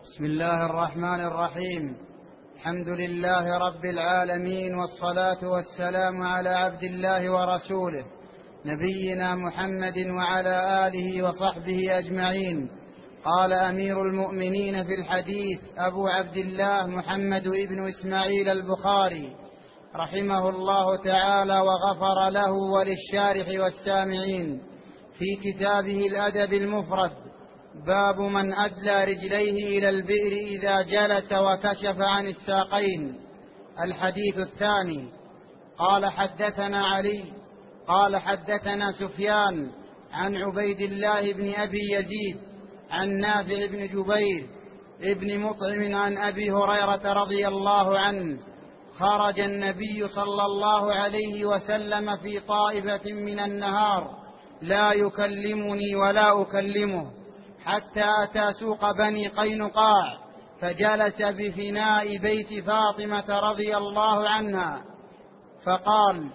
بسم الله الرحمن الرحيم. الحمد لله رب العالمين، والصلاة والسلام على عبد الله ورسوله نبينا محمد وعلى آله وصحبه أجمعين. قال أمير المؤمنين في الحديث أبو عبد الله محمد بن إسماعيل البخاري رحمه الله تعالى وغفر له وللشارح والسامعين في كتابه الأدب المفرد: باب من أدلى رجليه إلى البئر إذا جلس وكشف عن الساقين. الحديث الثاني. قال حدثنا علي قال حدثنا سفيان عن عبيد الله بن أبي يزيد عن نافع بن جبير ابن مطعم عن أبي هريرة رضي الله عنه: خرج النبي صلى الله عليه وسلم في طائفة من النهار لا يكلمني ولا أكلمه، حتى أتى سوق بني قينقاع فجلس بفناء بيت فاطمة رضي الله عنها، فقال: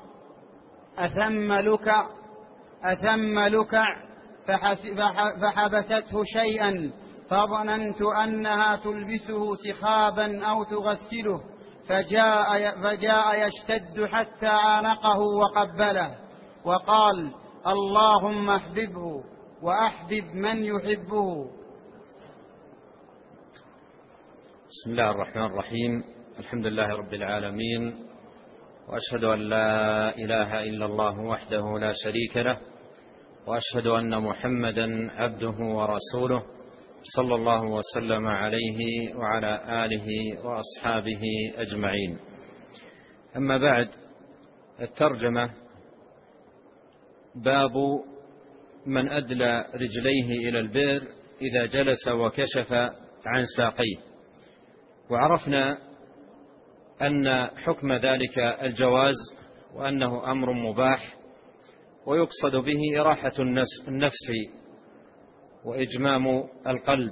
أثم لكع، فحبسته شيئا، فظننت أنها تلبسه سخابا أو تغسله، فجاء يشتد حتى عانقه وقبله، وقال: اللهم احببه وأحبب من يحبه. بسم الله الرحمن الرحيم. الحمد لله رب العالمين، وأشهد أن لا إله إلا الله وحده لا شريك له، وأشهد أن محمدا عبده ورسوله، صلى الله وسلم عليه وعلى آله وأصحابه أجمعين. أما بعد، الترجمة: باب من أدلى رجليه إلى البئر إذا جلس وكشف عن ساقيه. وعرفنا أن حكم ذلك الجواز، وأنه أمر مباح، ويقصد به إراحة النفس وإجمام القلب،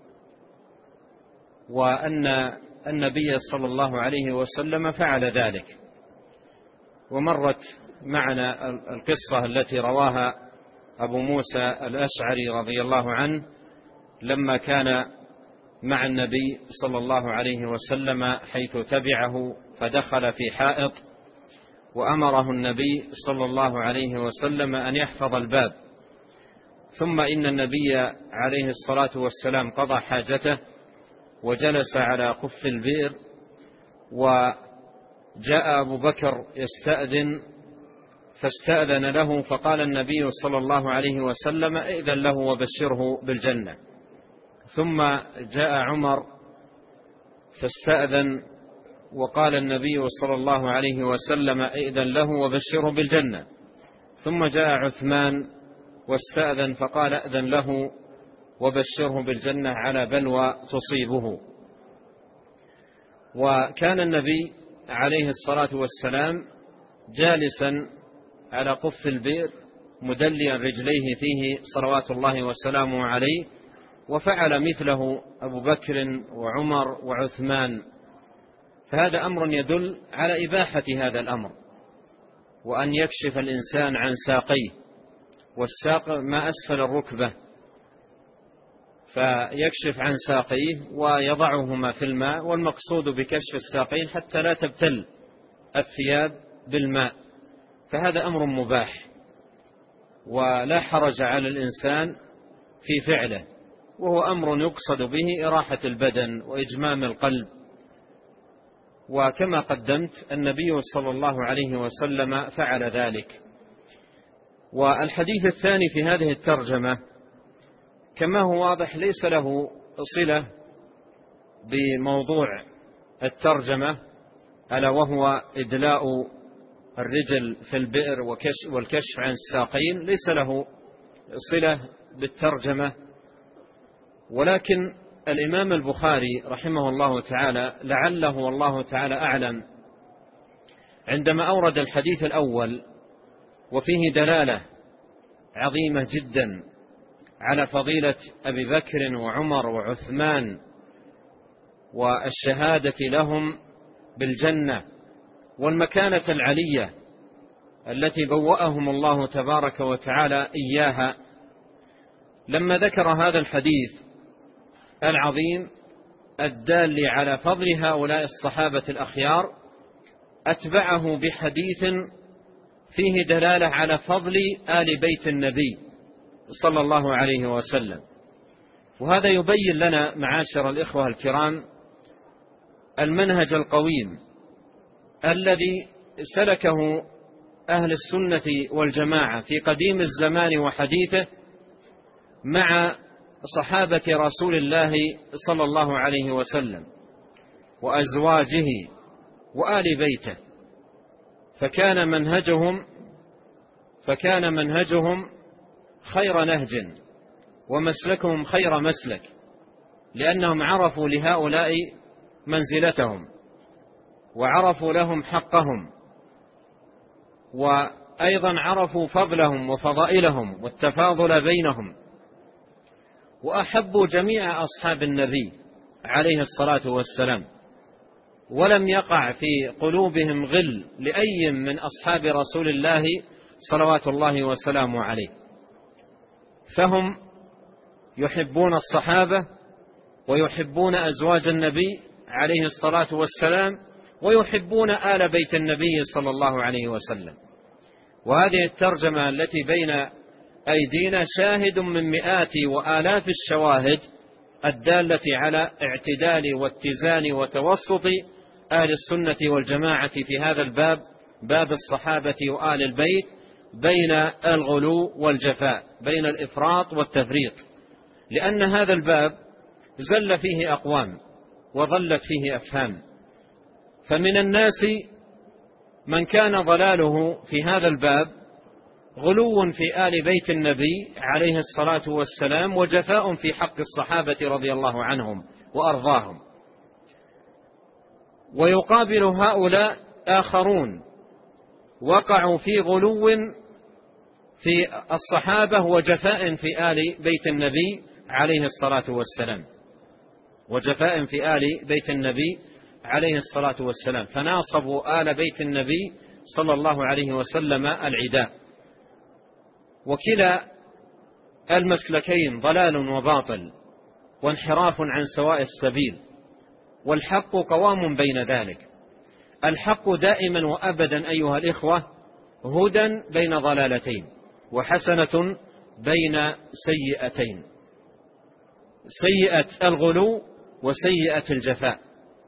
وأن النبي صلى الله عليه وسلم فعل ذلك. ومرت معنا القصة التي رواها أبو موسى الأشعري رضي الله عنه لما كان مع النبي صلى الله عليه وسلم، حيث تبعه فدخل في حائط، وأمره النبي صلى الله عليه وسلم أن يحفظ الباب، ثم إن النبي عليه الصلاة والسلام قضى حاجته وجلس على قف البئر، وجاء أبو بكر يستأذن فاستأذن له، فقال النبي صلى الله عليه وسلم: ائذن له وبشره بالجنة. ثم جاء عمر فاستأذن، وقال النبي صلى الله عليه وسلم: ائذن له وبشره بالجنة. ثم جاء عثمان واستأذن، فقال: ائذن له وبشره بالجنة على بلوى تصيبه. وكان النبي عليه الصلاة والسلام جالسا على قف البئر مدليا رجليه فيه صلوات الله وسلامه عليه، وفعل مثله أبو بكر وعمر وعثمان. فهذا أمر يدل على إباحة هذا الأمر، وأن يكشف الإنسان عن ساقيه، والساق ما أسفل الركبة، فيكشف عن ساقيه ويضعهما في الماء، والمقصود بكشف الساقين حتى لا تبتل الثياب بالماء. فهذا أمر مباح ولا حرج على الإنسان في فعله، وهو أمر يقصد به إراحة البدن وإجمام القلب. وكما قدمت، النبي صلى الله عليه وسلم فعل ذلك. والحديث الثاني في هذه الترجمة كما هو واضح ليس له صلة بموضوع الترجمة، ألا وهو إدلاء الرجل في البئر والكشف عن الساقين، ليس له صلة بالترجمة. ولكن الإمام البخاري رحمه الله تعالى لعله والله تعالى أعلم عندما أورد الحديث الأول وفيه دلالة عظيمة جدا على فضيلة أبي بكر وعمر وعثمان والشهادة لهم بالجنة والمكانة العلية التي بوأهم الله تبارك وتعالى إياها، لما ذكر هذا الحديث العظيم الدال على فضل هؤلاء الصحابة الأخيار أتبعه بحديث فيه دلالة على فضل آل بيت النبي صلى الله عليه وسلم. وهذا يبين لنا معاشر الإخوة الكرام المنهج القويم الذي سلكه أهل السنة والجماعة في قديم الزمان وحديثه مع صحابة رسول الله صلى الله عليه وسلم وأزواجه وآل بيته، فكان منهجهم خير نهج ومسلكهم خير مسلك، لأنهم عرفوا لهؤلاء منزلتهم وعرفوا لهم حقهم، وأيضا عرفوا فضلهم وفضائلهم والتفاضل بينهم، وأحبوا جميع أصحاب النبي عليه الصلاة والسلام، ولم يقع في قلوبهم غل لأي من أصحاب رسول الله صلوات الله وسلامه عليه. فهم يحبون الصحابة ويحبون أزواج النبي عليه الصلاة والسلام ويحبون آل بيت النبي صلى الله عليه وسلم. وهذه الترجمة التي بين أيدينا شاهد من مئات وآلاف الشواهد الدالة على اعتدال واتزان وتوسط أهل السنة والجماعة في هذا الباب، باب الصحابة وآل البيت، بين الغلو والجفاء، بين الإفراط والتفريط، لأن هذا الباب زل فيه أقوام وضلت فيه أفهام. فمن الناس من كان ضلاله في هذا الباب غلو في آل بيت النبي عليه الصلاة والسلام وجفاء في حق الصحابة رضي الله عنهم وأرضاهم، ويقابل هؤلاء آخرون وقعوا في غلو في الصحابة وجفاء في آل بيت النبي عليه الصلاة والسلام، وجفاء في آل بيت النبي عليه الصلاة والسلام، فناصبوا آل بيت النبي صلى الله عليه وسلم العداء. وكلا المسلكين ضلال وباطل وانحراف عن سواء السبيل، والحق قوام بين ذلك. الحق دائما وأبدا أيها الإخوة هدى بين ضلالتين وحسنة بين سيئتين، سيئة الغلو وسيئة الجفاء.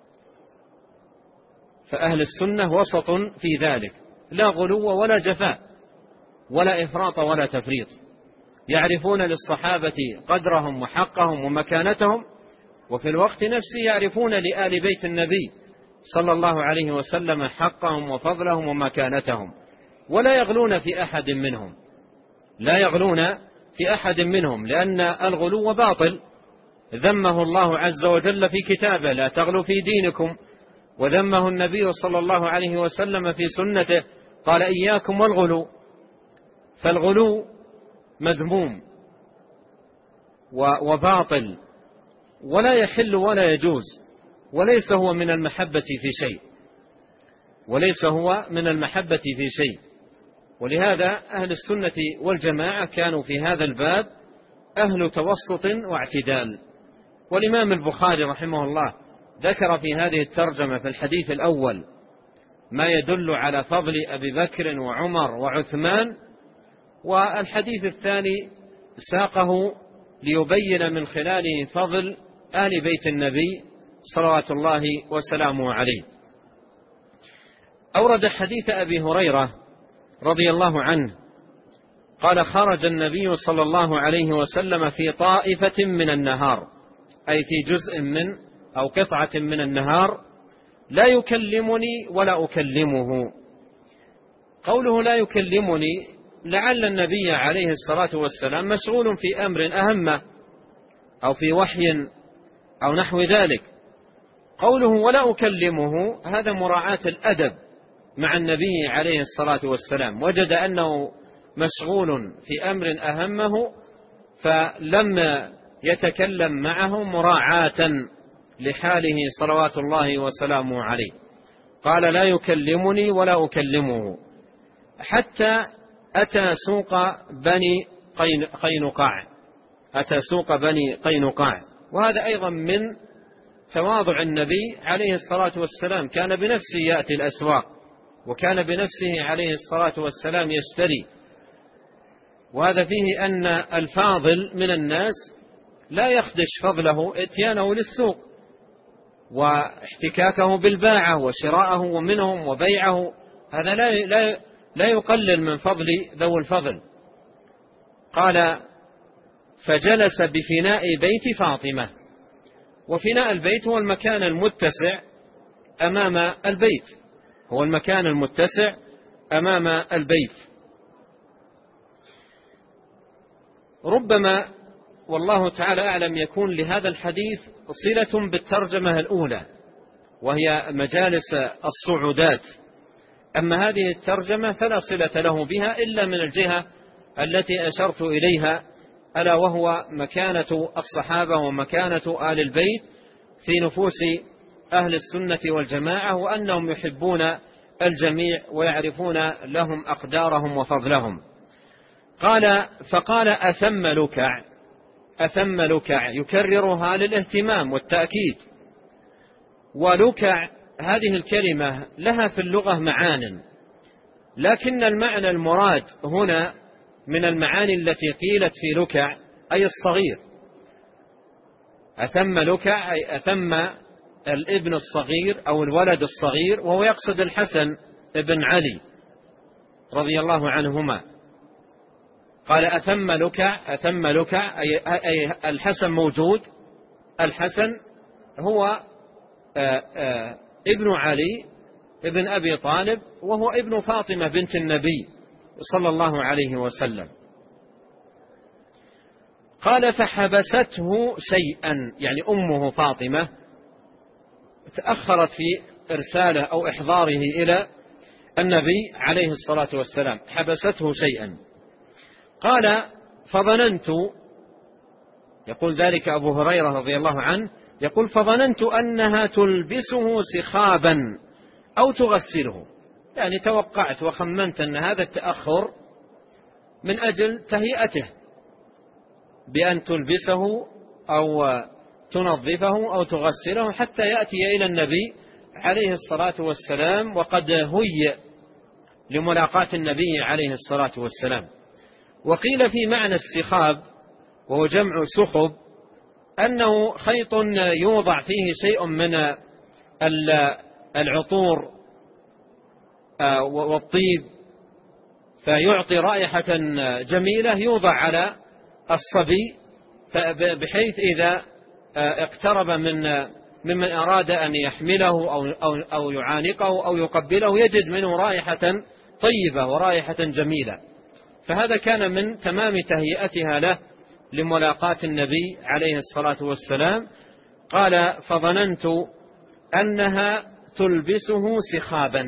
فأهل السنة وسط في ذلك، لا غلو ولا جفاء ولا إفراط ولا تفريط، يعرفون للصحابة قدرهم وحقهم ومكانتهم، وفي الوقت نفسه يعرفون لآل بيت النبي صلى الله عليه وسلم حقهم وفضلهم ومكانتهم، ولا يغلون في أحد منهم، لا يغلون في أحد منهم، لأن الغلو باطل ذمه الله عز وجل في كتابه: لا تغلوا في دينكم. وذمه النبي صلى الله عليه وسلم في سنته، قال: إياكم والغلو. فالغلو مذموم وباطل ولا يحل ولا يجوز، وليس هو من المحبة في شيء، وليس هو من المحبة في شيء. ولهذا أهل السنة والجماعة كانوا في هذا الباب أهل توسط واعتدال. والإمام البخاري رحمه الله ذكر في هذه الترجمة في الحديث الأول ما يدل على فضل أبي بكر وعمر وعثمان، والحديث الثاني ساقه ليبين من خلاله فضل آل بيت النبي صلوات الله وسلامه عليه. أورد حديث أبي هريرة رضي الله عنه قال: خرج النبي صلى الله عليه وسلم في طائفة من النهار، أي في جزء من أو قطعة من النهار، لا يكلمني ولا أكلمه. قوله لا يكلمني لعل النبي عليه الصلاة والسلام مشغول في أمر أهم أو في وحي أو نحو ذلك. قوله ولا أكلمه هذا مراعاة الأدب مع النبي عليه الصلاة والسلام، وجد أنه مشغول في أمر أهمه فلم يتكلم معه مراعاة لحاله صلوات الله وسلامه عليه. قال: لا يكلمني ولا أكلمه، حتى أتى سوق بني قينقاع. أتى سوق بني قينقاع، وهذا أيضا من تواضع النبي عليه الصلاة والسلام، كان بنفسه يأتي الأسواق، وكان بنفسه عليه الصلاة والسلام يشتري. وهذا فيه أن الفاضل من الناس لا يخدش فضله اتيانه للسوق واحتكاكه بالباعة وشراءه منهم وبيعه، هذا لا يقلل من فضل ذو الفضل. قال: فجلس بفناء بيت فاطمة. وفناء البيت هو المكان المتسع أمام البيت، هو المكان المتسع أمام البيت. ربما والله تعالى أعلم يكون لهذا الحديث صلة بالترجمة الأولى، وهي مجالس الصعودات. أما هذه الترجمة فلا صلة له بها إلا من الجهة التي أشرت إليها، ألا وهو مكانة الصحابة ومكانة آل البيت في نفوس أهل السنة والجماعة، وأنهم يحبون الجميع ويعرفون لهم أقدارهم وفضلهم. فقال: أثم لكع. أثم لكع يكررها للاهتمام والتأكيد. ولكع هذه الكلمة لها في اللغة معان، لكن المعنى المراد هنا من المعاني التي قيلت في لكع أي الصغير. أثم لكع أي أثم الابن الصغير أو الولد الصغير، وهو يقصد الحسن ابن علي رضي الله عنهما. قال: أثم لكع. أثم لكع أي الحسن موجود. الحسن هو ابن علي ابن أبي طالب، وهو ابن فاطمة بنت النبي صلى الله عليه وسلم. قال: فحبسته شيئا، يعني أمه فاطمة تأخرت في إرساله أو إحضاره إلى النبي عليه الصلاة والسلام، حبسته شيئا. قال: فظننت، يقول ذلك أبو هريرة رضي الله عنه، يقول: فظننت أنها تلبسه سخابا أو تغسله، يعني توقعت وخمنت أن هذا التأخر من أجل تهيئته بأن تلبسه أو تنظفه أو تغسله حتى يأتي إلى النبي عليه الصلاة والسلام وقد هيئ لملاقاة النبي عليه الصلاة والسلام. وقيل في معنى السخاب، وهو جمع سخب، أنه خيط يوضع فيه شيء من العطور والطيب فيعطي رائحة جميلة، يوضع على الصبي بحيث إذا اقترب ممن أراد أن يحمله أو يعانقه أو يقبله يجد منه رائحة طيبة ورائحة جميلة. فهذا كان من تمام تهيئتها له لملاقاة النبي عليه الصلاة والسلام. قال: فظننت أنها تلبسه سخابا.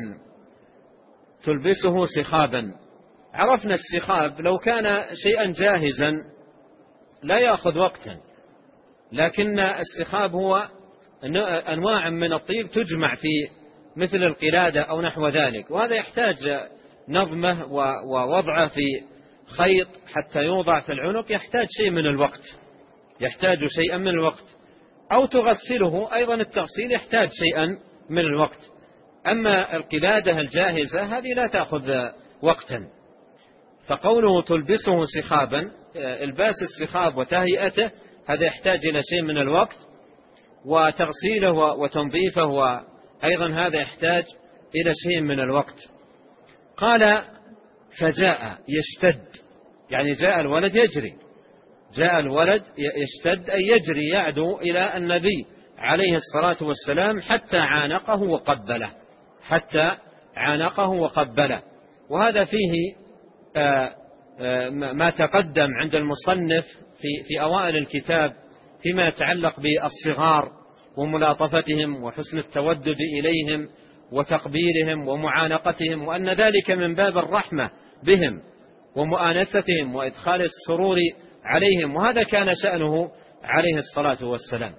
تلبسه سخابا، عرفنا السخاب لو كان شيئا جاهزا لا يأخذ وقتا، لكن السخاب هو أنواع من الطيب تجمع في مثل القلادة أو نحو ذلك، وهذا يحتاج نظمه ووضعه في خيط حتى يوضع في العنق، يحتاج شيء من الوقت، يحتاج شيئا من الوقت. أو تغسله، أيضا التغسيل يحتاج شيئا من الوقت. أما القلادة الجاهزة هذه لا تأخذ وقتا. فقوله تلبسه سخابا، الباس السخاب وتهيئته هذا يحتاج إلى شيء من الوقت، وتغسيله وتنظيفه وأيضا هذا يحتاج إلى شيء من الوقت. قال: فجاء يشتد، يعني جاء الولد يجري، جاء الولد يشتد أي يجري يعدو إلى النبي عليه الصلاة والسلام حتى عانقه وقبله، حتى عانقه وقبله. وهذا فيه ما تقدم عند المصنف في أوائل الكتاب فيما يتعلق بالصغار وملاطفتهم وحسن التودد إليهم وتقبيلهم ومعانقتهم، وأن ذلك من باب الرحمة بهم ومؤانستهم وإدخال السرور عليهم، وهذا كان شأنه عليه الصلاة والسلام.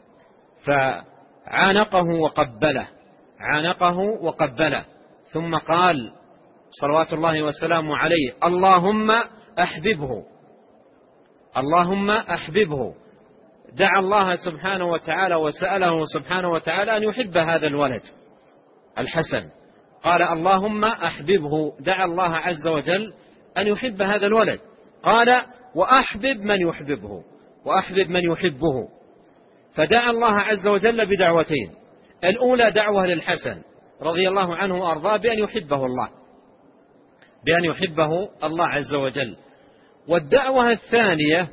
فعانقه وقبله، عانقه وقبله، ثم قال صلوات الله وسلامه عليه: اللهم أحببه، اللهم أحببه. دعا الله سبحانه وتعالى وسأله سبحانه وتعالى أن يحب هذا الولد الحسن، قال اللهم أحببه، دعا الله عز وجل أن يحب هذا الولد، قال وأحبب من يحببه وأحبب من يحبه. فدعا الله عز وجل بدعوتين، الأولى دعوة للحسن رضي الله عنه وأرضاه بأن يحبه الله، بأن يحبه الله عز وجل. والدعوة الثانية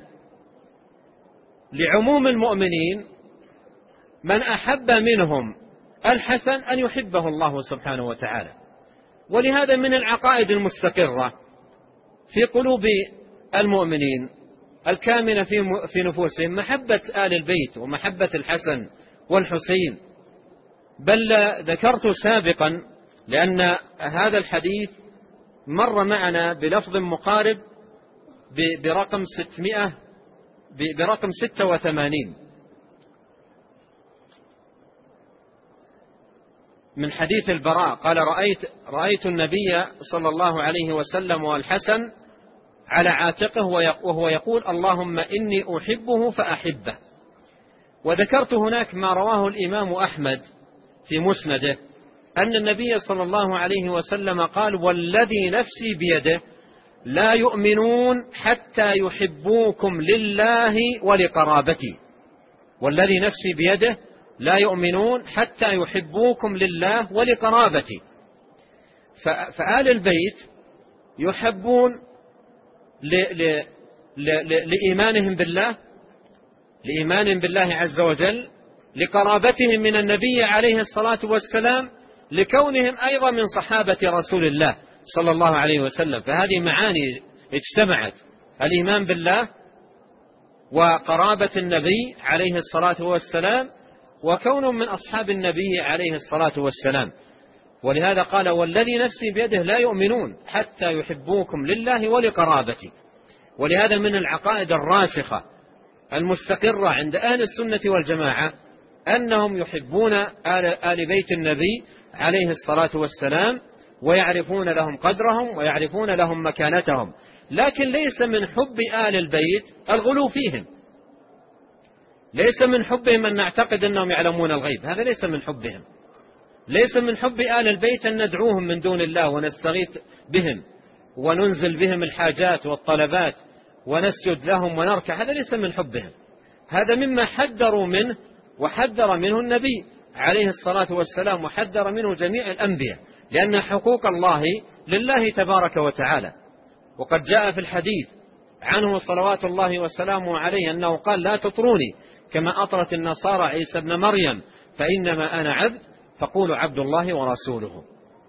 لعموم المؤمنين من أحب منهم الحسن أن يحبه الله سبحانه وتعالى. ولهذا من العقائد المستقرة في قلوب المؤمنين الكامنة في نفوسهم محبة آل البيت ومحبة الحسن والحسين. بل ذكرت سابقا لأن هذا الحديث مر معنا بلفظ مقارب برقم 86 من حديث البراء قال رأيت النبي صلى الله عليه وسلم والحسن على عاتقه وهو يقول اللهم إني أحبه فأحبه. وذكرت هناك ما رواه الإمام أحمد في مسنده أن النبي صلى الله عليه وسلم قال والذي نفسي بيده لا يؤمنون حتى يحبوكم لله ولقرابتي، والذي نفسي بيده لا يؤمنون حتى يحبوكم لله ولقرابتي. فآل البيت يحبون لإيمانهم بالله، لإيمانهم بالله عز وجل، لقرابتهم من النبي عليه الصلاة والسلام، لكونهم أيضا من صحابة رسول الله صلى الله عليه وسلم. فهذه معاني اجتمعت، الإيمان بالله وقرابة النبي عليه الصلاة والسلام وكونهم من أصحاب النبي عليه الصلاة والسلام. ولهذا قال والذي نفسي بيده لا يؤمنون حتى يحبوكم لله ولقرابتي. ولهذا من العقائد الراسخة المستقرة عند أهل السنة والجماعة أنهم يحبون آل بيت النبي عليه الصلاة والسلام ويعرفون لهم قدرهم ويعرفون لهم مكانتهم، لكن ليس من حب آل البيت الغلو فيهم، ليس من حبهم أن نعتقد أنهم يعلمون الغيب، هذا ليس من حبهم. ليس من حب آل البيت أن ندعوهم من دون الله ونستغيث بهم وننزل بهم الحاجات والطلبات ونسجد لهم ونركع، هذا ليس من حبهم. هذا مما حذروا منه وحذر منه النبي عليه الصلاة والسلام وحذر منه جميع الأنبياء، لأن حقوق الله لله تبارك وتعالى. وقد جاء في الحديث عنه صلوات الله وسلامه عليه أنه قال لا تطروني كما أطرت النصارى عيسى ابن مريم فإنما أنا عبد فقولوا عبد الله ورسوله.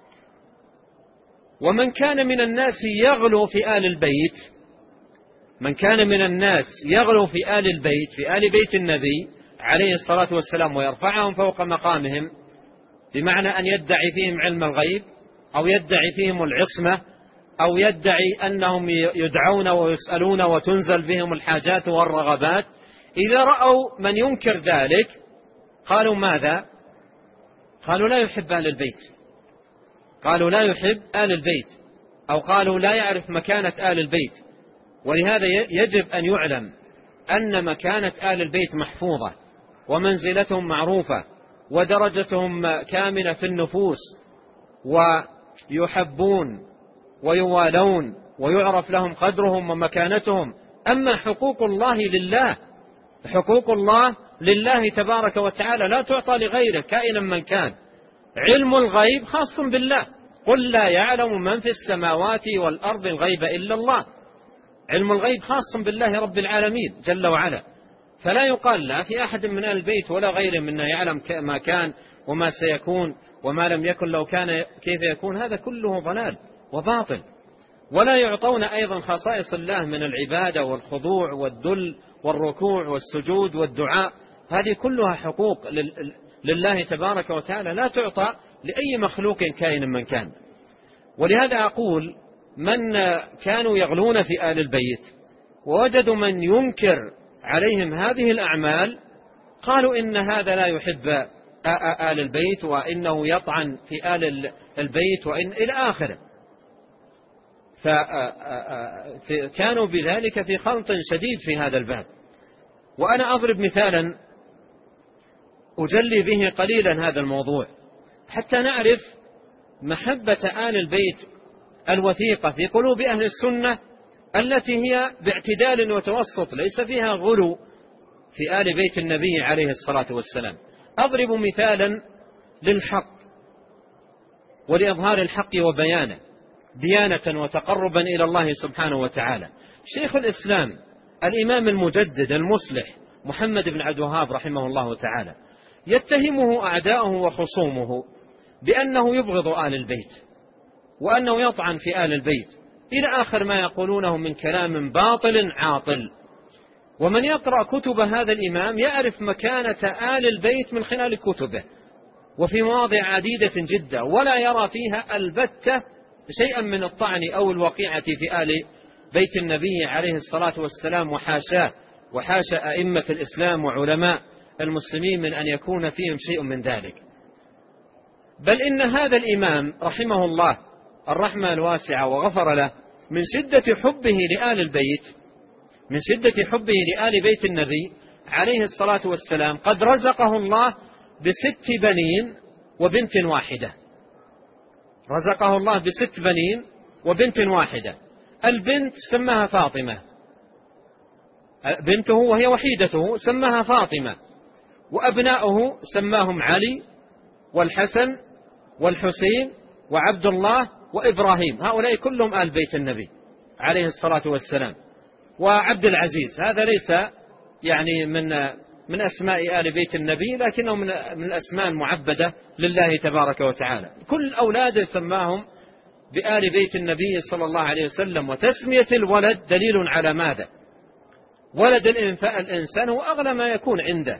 ومن كان من الناس يغلو في آل البيت، من كان من الناس يغلو في آل البيت في آل بيت النبي عليه الصلاة والسلام ويرفعهم فوق مقامهم، بمعنى أن يدعي فيهم علم الغيب أو يدعي فيهم العصمة أو يدعي أنهم يدعون ويسألون وتنزل بهم الحاجات والرغبات، إذا رأوا من ينكر ذلك قالوا ماذا؟ قالوا لا يحب آل البيت، قالوا لا يحب آل البيت، أو قالوا لا يعرف مكانة آل البيت. ولهذا يجب أن يعلم أن مكانة آل البيت محفوظة ومنزلتهم معروفة ودرجتهم كاملة في النفوس، ويحبون ويوالون ويعرف لهم قدرهم ومكانتهم. أما حقوق الله لله، حقوق الله لله تبارك وتعالى لا تعطى لغيره كائنا من كان. علم الغيب خاص بالله، قل لا يعلم من في السماوات والأرض الغيب إلا الله. علم الغيب خاص بالله رب العالمين جل وعلا، فلا يقال لا في أحد من أهل البيت ولا غيره منا يعلم ما كان وما سيكون وما لم يكن لو كان كيف يكون، هذا كله ضلال وباطل. ولا يعطون أيضا خصائص الله من العبادة والخضوع والذل والركوع والسجود والدعاء، هذه كلها حقوق لله تبارك وتعالى لا تعطى لأي مخلوق كائن من كان. ولهذا أقول من كانوا يغلون في آل البيت ووجدوا من ينكر عليهم هذه الأعمال قالوا إن هذا لا يحب آل البيت وإنه يطعن في آل البيت وإن إلى آخره. فكانوا بذلك في خلط شديد في هذا الباب. وأنا أضرب مثالا أجلي به قليلا هذا الموضوع حتى نعرف محبة آل البيت الوثيقة في قلوب أهل السنة التي هي باعتدال وتوسط، ليس فيها غلو في آل بيت النبي عليه الصلاة والسلام. أضرب مثالا للحق ولإظهار الحق وبيانه ديانة وتقربا إلى الله سبحانه وتعالى. شيخ الإسلام الإمام المجدد المصلح محمد بن عبد الوهاب رحمه الله تعالى يتهمه أعداؤه وخصومه بأنه يبغض آل البيت وأنه يطعن في آل البيت إلى آخر ما يقولونه من كلام باطل عاطل. ومن يقرأ كتب هذا الإمام يعرف مكانة آل البيت من خلال كتبه وفي مواضع عديدة جدا، ولا يرى فيها البتة شيئا من الطعن أو الوقيعة في آل بيت النبي عليه الصلاة والسلام، وحاشاه وحاشا أئمة الإسلام وعلماء المسلمين من أن يكون فيهم شيء من ذلك. بل إن هذا الإمام رحمه الله الرحمة الواسعة وغفر له من شدة حبه لآل البيت، من شدة حبه لآل بيت النبي عليه الصلاة والسلام، قد رزقه الله ب6 بنين وبنت واحدة. رزقه الله ب6 بنين وبنت واحدة. البنت سماها فاطمة، بنته وهي وحيدته سماها فاطمة، وأبناؤه سماهم علي والحسن والحسين وعبد الله وإبراهيم، هؤلاء كلهم آل بيت النبي عليه الصلاة والسلام. وعبد العزيز هذا ليس يعني من أسماء آل بيت النبي، لكنه من الأسماء المعبدة لله تبارك وتعالى. كل أولاده سماهم بآل بيت النبي صلى الله عليه وسلم. وتسمية الولد دليل على ماذا؟ ولد الإنسان هو أغلى ما يكون عنده،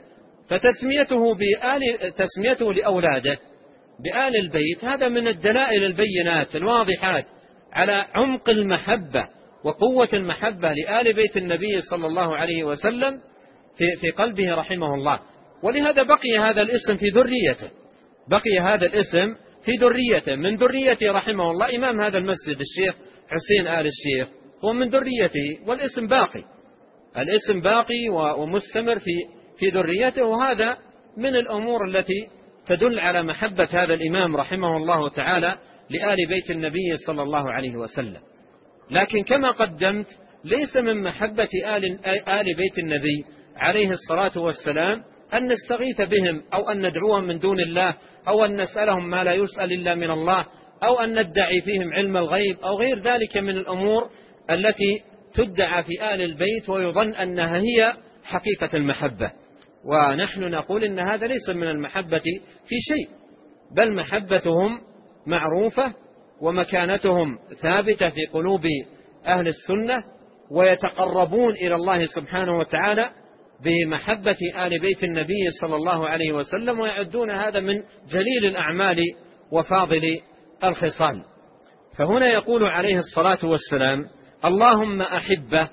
تسميته لأولاده بآل البيت هذا من الدلائل البينات الواضحات على عمق المحبة وقوة المحبة لآل بيت النبي صلى الله عليه وسلم في قلبه رحمه الله. ولهذا بقي هذا الاسم في ذريته، بقي هذا الاسم في ذريته، من ذريته رحمه الله. إمام هذا المسجد الشيخ حسين آل الشيخ هو من ذريته، والاسم باقي، الاسم باقي ومستمر في ذريته. وهذا من الأمور التي تدل على محبة هذا الإمام رحمه الله تعالى لآل بيت النبي صلى الله عليه وسلم. لكن كما قدمت ليس من محبة آل بيت النبي عليه الصلاة والسلام أن نستغيث بهم أو أن ندعوهم من دون الله أو أن نسألهم ما لا يسأل إلا من الله أو أن ندعي فيهم علم الغيب أو غير ذلك من الأمور التي تدعى في آل البيت ويظن أنها هي حقيقة المحبة. ونحن نقول إن هذا ليس من المحبة في شيء، بل محبتهم معروفة ومكانتهم ثابتة في قلوب أهل السنة، ويتقربون إلى الله سبحانه وتعالى بمحبة آل بيت النبي صلى الله عليه وسلم، ويعدون هذا من جليل الأعمال وفاضل الخصال. فهنا يقول عليه الصلاة والسلام: اللهم أحبه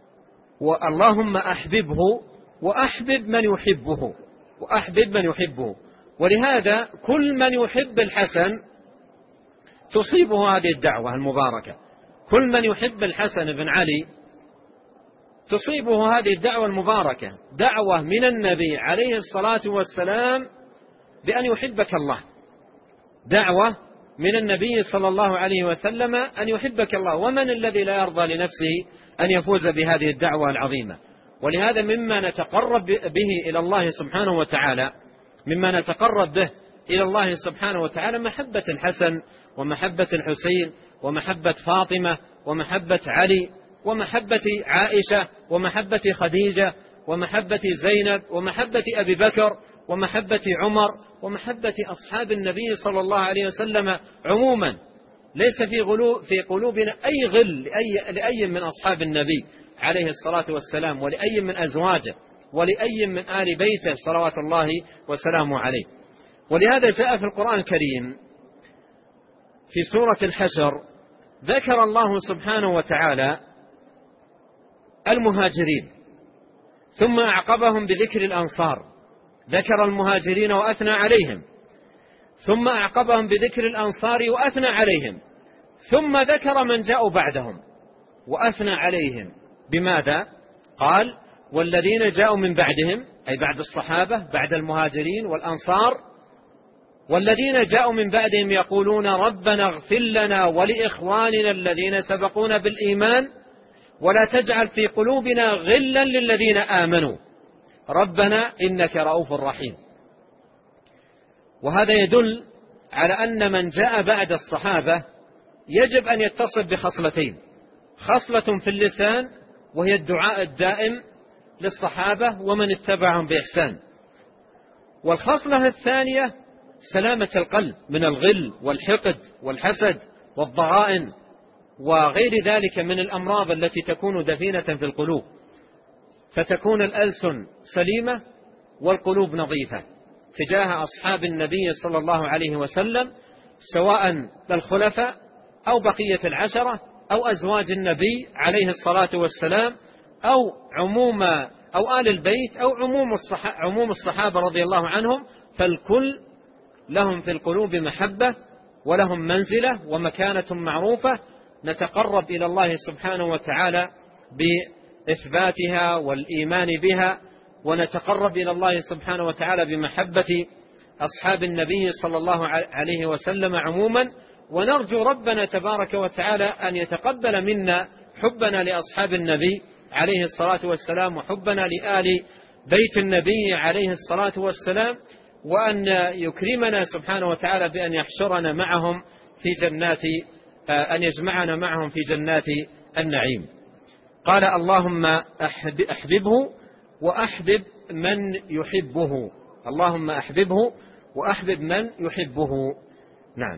واللهم أحببه وأحبب من يحبه وأحبب من يحبه. ولهذا كل من يحب الحسن تصيبه هذه الدعوة المباركة، كل من يحب الحسن بن علي تصيبه هذه الدعوة المباركة، دعوة من النبي عليه الصلاة والسلام بأن يحبك الله، دعوة من النبي صلى الله عليه وسلم أن يحبك الله. ومن الذي لا يرضى لنفسه أن يفوز بهذه الدعوة العظيمة؟ ولهذا مما نتقرب به إلى الله سبحانه وتعالى، مما نتقرب به إلى الله سبحانه وتعالى محبة الحسن ومحبة الحسين ومحبة فاطمة ومحبة علي ومحبة عائشة ومحبة خديجة ومحبة زينب ومحبة أبي بكر ومحبة عمر ومحبة أصحاب النبي صلى الله عليه وسلم عموما. ليس في قلوبنا أي غل لأي من أصحاب النبي عليه الصلاة والسلام ولأي من أزواجه ولأي من آل بيته صلوات الله وسلامه عليه. ولهذا جاء في القرآن الكريم في سورة الحشر ذكر الله سبحانه وتعالى المهاجرين ثم أعقبهم بذكر الأنصار، ذكر المهاجرين وأثنى عليهم، ثم أعقبهم بذكر الأنصار وأثنى عليهم، ثم ذكر من جاءوا بعدهم وأثنى عليهم. بماذا؟ قال: والذين جاءوا من بعدهم، أي بعد الصحابة بعد المهاجرين والأنصار، والذين جاءوا من بعدهم يقولون ربنا اغفر لنا ولإخواننا الذين سبقونا بالإيمان ولا تجعل في قلوبنا غلا للذين آمنوا ربنا إنك رؤوف رحيم. وهذا يدل على أن من جاء بعد الصحابة يجب أن يتصف بخصلتين: خصلة في اللسان وهي الدعاء الدائم للصحابة ومن اتبعهم بإحسان، والخصلة الثانية سلامة القلب من الغل والحقد والحسد والضغائن وغير ذلك من الأمراض التي تكون دفينة في القلوب، فتكون الألسن سليمة والقلوب نظيفة تجاه أصحاب النبي صلى الله عليه وسلم، سواء الخلفاء أو بقية العشرة أو أزواج النبي عليه الصلاة والسلام أو آل البيت أو عموم الصحابة رضي الله عنهم، فالكل لهم في القلوب محبة ولهم منزلة ومكانة معروفة نتقرب إلى الله سبحانه وتعالى بإثباتها والإيمان بها، ونتقرب إلى الله سبحانه وتعالى بمحبة أصحاب النبي صلى الله عليه وسلم عموما، ونرجو ربنا تبارك وتعالى أن يتقبل منا حبنا لأصحاب النبي عليه الصلاة والسلام وحبنا لآل بيت النبي عليه الصلاة والسلام، وأن يكرمنا سبحانه وتعالى بأن يحشرنا معهم في جنات أن يجمعنا معهم في جنات النعيم. قال اللهم أحببه وأحبب من يحبه، اللهم أحببه وأحبب من يحبه. نعم.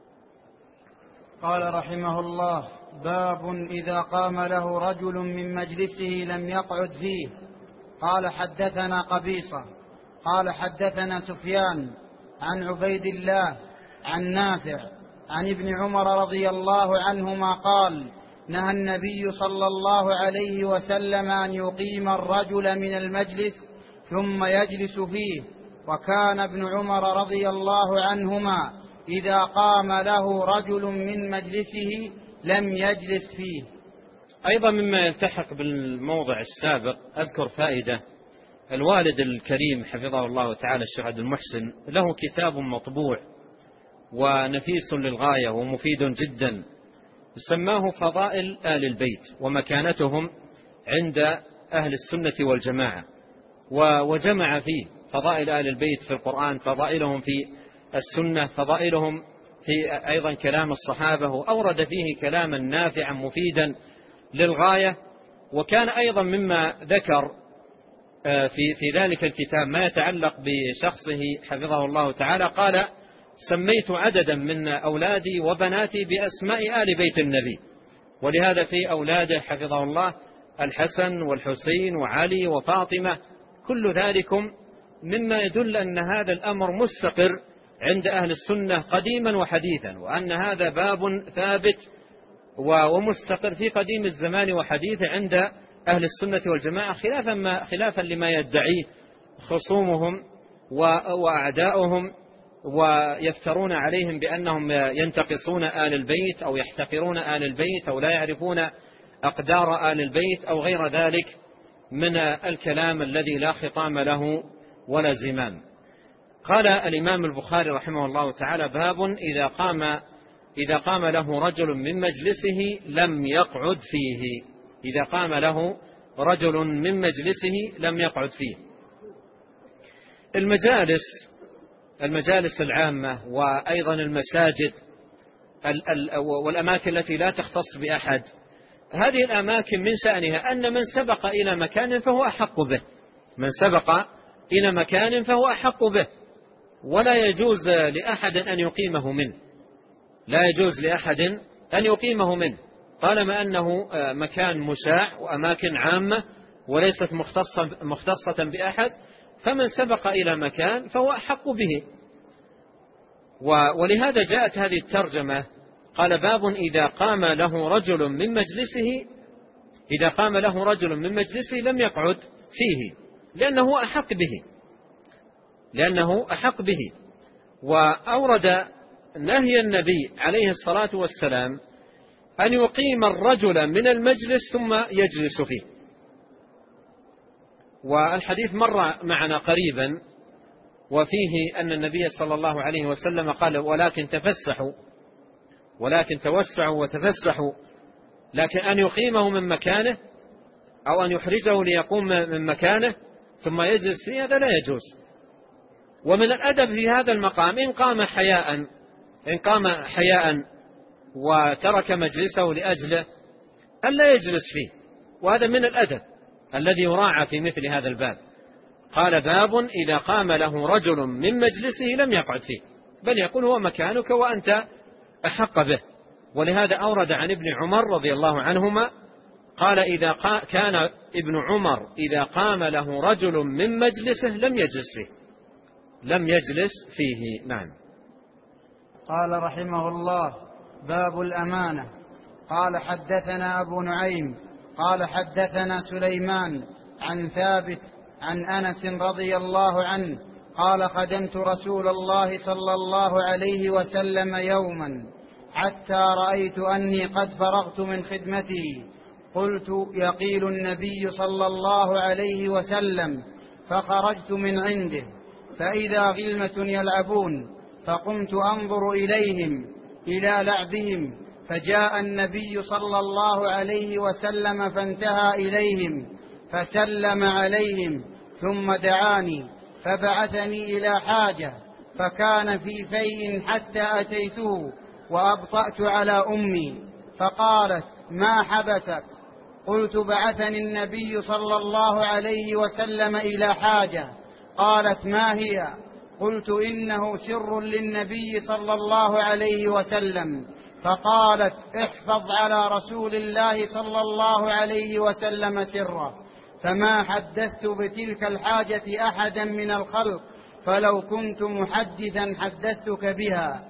قال رحمه الله: باب إذا قام له رجل من مجلسه لم يقعد فيه. قال حدثنا قبيصة قال حدثنا سفيان عن عبيد الله عن نافع عن ابن عمر رضي الله عنهما قال: نهى النبي صلى الله عليه وسلم أن يقيم الرجل من المجلس ثم يجلس فيه، وكان ابن عمر رضي الله عنهما إذا قام له رجل من مجلسه لم يجلس فيه. أيضا مما يلتحق بالموضع السابق أذكر فائدة. الوالد الكريم حفظه الله تعالى الشيخ عبد المحسن له كتاب مطبوع ونفيس للغاية ومفيد جدا، سماه فضائل آل البيت ومكانتهم عند أهل السنة والجماعة، وجمع فيه فضائل آل البيت في القرآن، فضائلهم في السنة، فضائلهم في أيضا كلام الصحابة، وأورد فيه كلاما نافعا مفيدا للغاية. وكان أيضا مما ذكر في ذلك الكتاب ما يتعلق بشخصه حفظه الله تعالى. قال: سميت عددا من أولادي وبناتي بأسماء آل بيت النبي، ولهذا في أولاده حفظه الله الحسن والحسين وعلي وفاطمة، كل ذلكم مما يدل أن هذا الأمر مستقر عند أهل السنة قديما وحديثا، وأن هذا باب ثابت ومستقر في قديم الزمان وحديثه عند أهل السنة والجماعة، خلافا لما يدعيه خصومهم وأعداؤهم، ويفترون عليهم بأنهم ينتقصون آل البيت أو يحتقرون آل البيت أو لا يعرفون أقدار آل البيت أو غير ذلك من الكلام الذي لا خطام له ولا زمام. قال الإمام البخاري رحمه الله تعالى: باب إذا قام له رجل من مجلسه لم يقعد فيه. إذا قام له رجل من مجلسه لم يقعد فيه. المجالس العامة وأيضا المساجد والأماكن التي لا تختص بأحد، هذه الأماكن من شأنها أن من سبق إلى مكان فهو أحق به، من سبق إلى مكان فهو أحق به، ولا يجوز لأحد أن يقيمه منه، لا يجوز لأحد أن يقيمه منه، طالما أنه مكان مشاع وأماكن عامة وليست مختصة بأحد، فمن سبق إلى مكان فهو أحق به. ولهذا جاءت هذه الترجمة، قال: باب إذا قام له رجل من مجلسه، إذا قام له رجل من مجلسه لم يقعد فيه، لأنه أحق به. وأورد نهي النبي عليه الصلاة والسلام أن يقيم الرجل من المجلس ثم يجلس فيه، والحديث مر معنا قريبا، وفيه أن النبي صلى الله عليه وسلم قال: ولكن تفسحوا، ولكن توسعوا وتفسحوا، لكن أن يقيمه من مكانه أو أن يحرجه ليقوم من مكانه ثم يجلس فيه هذا لا يجوز. ومن الأدب في هذا المقام إن قام حياء وترك مجلسه لأجله ألا يجلس فيه، وهذا من الأدب الذي يراعى في مثل هذا الباب. قال: باب إذا قام له رجل من مجلسه لم يقعد فيه، بل يقول هو مكانك وأنت أحق به. ولهذا أورد عن ابن عمر رضي الله عنهما قال: كان ابن عمر إذا قام له رجل من مجلسه لم يجلس فيه. نعم. قال رحمه الله: باب الأمانة. قال: حدثنا أبو نعيم قال: حدثنا سليمان عن ثابت عن أنس رضي الله عنه قال: خدمت رسول الله صلى الله عليه وسلم يوما حتى رأيت أني قد فرغت من خدمته، قلت: يقيل النبي صلى الله عليه وسلم، فخرجت من عنده فإذا غلمة يلعبون، فقمت أنظر إليهم إلى لعبهم، فجاء النبي صلى الله عليه وسلم فانتهى إليهم فسلم عليهم، ثم دعاني فبعثني إلى حاجة، فكان في فيء حتى أتيته وأبطأت على أمي، فقالت: ما حبسك؟ قلت: بعثني النبي صلى الله عليه وسلم إلى حاجة. قالت: ما هي؟ قلت: إنه سر للنبي صلى الله عليه وسلم. فقالت: احفظ على رسول الله صلى الله عليه وسلم سره، فما حدثت بتلك الحاجة أحدا من الخلق، فلو كنت محدثا حدثتك بها.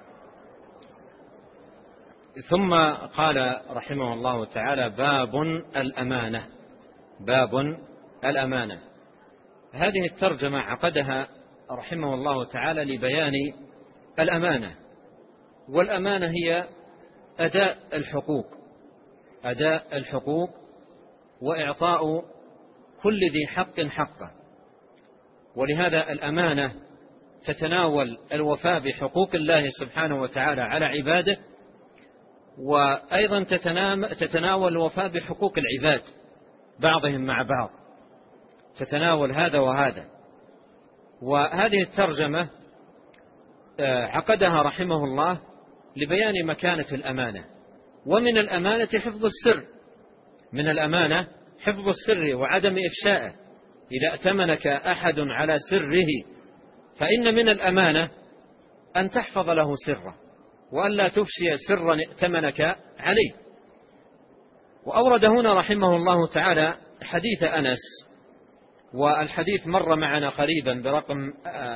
ثم قال رحمه الله تعالى: باب الأمانة. باب الأمانة. هذه الترجمة عقدها رحمه الله تعالى لبيان الأمانة، والأمانة هي أداء الحقوق وإعطاء كل ذي حق حقه. ولهذا الأمانة تتناول الوفاء بحقوق الله سبحانه وتعالى على عباده، وأيضا تتناول الوفاء بحقوق العباد بعضهم مع بعض، تتناول هذا وهذا. وهذه الترجمة عقدها رحمه الله لبيان مكانة الأمانة. ومن الأمانة حفظ السر، من الأمانة حفظ السر وعدم إفشائه. إذا أتمنك أحد على سره فإن من الأمانة أن تحفظ له سره، وأن لا تفشي سرا ائتمنك عليه. وأورد هنا رحمه الله تعالى حديث أنس، والحديث مر معنا قريبا برقم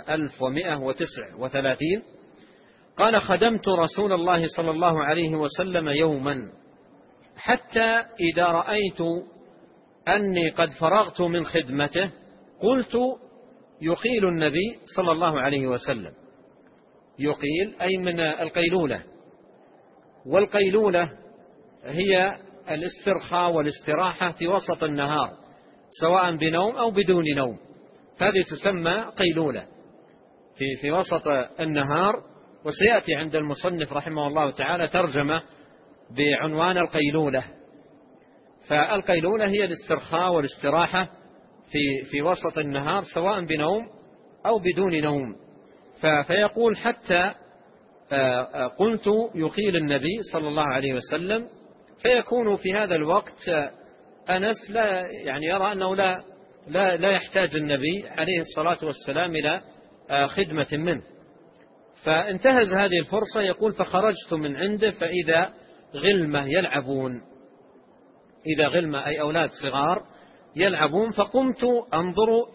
1139. قال: خدمت رسول الله صلى الله عليه وسلم يوما حتى إذا رأيت أني قد فرغت من خدمته قلت: يقيل النبي صلى الله عليه وسلم. يقيل أي من القيلولة، والقيلولة هي الاسترخاء والاستراحة في وسط النهار سواء بنوم أو بدون نوم، هذه تسمى قيلولة في وسط النهار. وسيأتي عند المصنف رحمه الله تعالى ترجمة بعنوان القيلولة. فالقيلولة هي الاسترخاء والاستراحة في وسط النهار سواء بنوم أو بدون نوم. فيقول: حتى قلت يقيل النبي صلى الله عليه وسلم، فيكون في هذا الوقت أنس لا يرى أنه لا يحتاج النبي عليه الصلاة والسلام إلى خدمة منه. فانتهز هذه الفرصة، يقول: فخرجت من عنده فإذا غلمة يلعبون، إذا غلمة أي أولاد صغار يلعبون، فقمت أنظر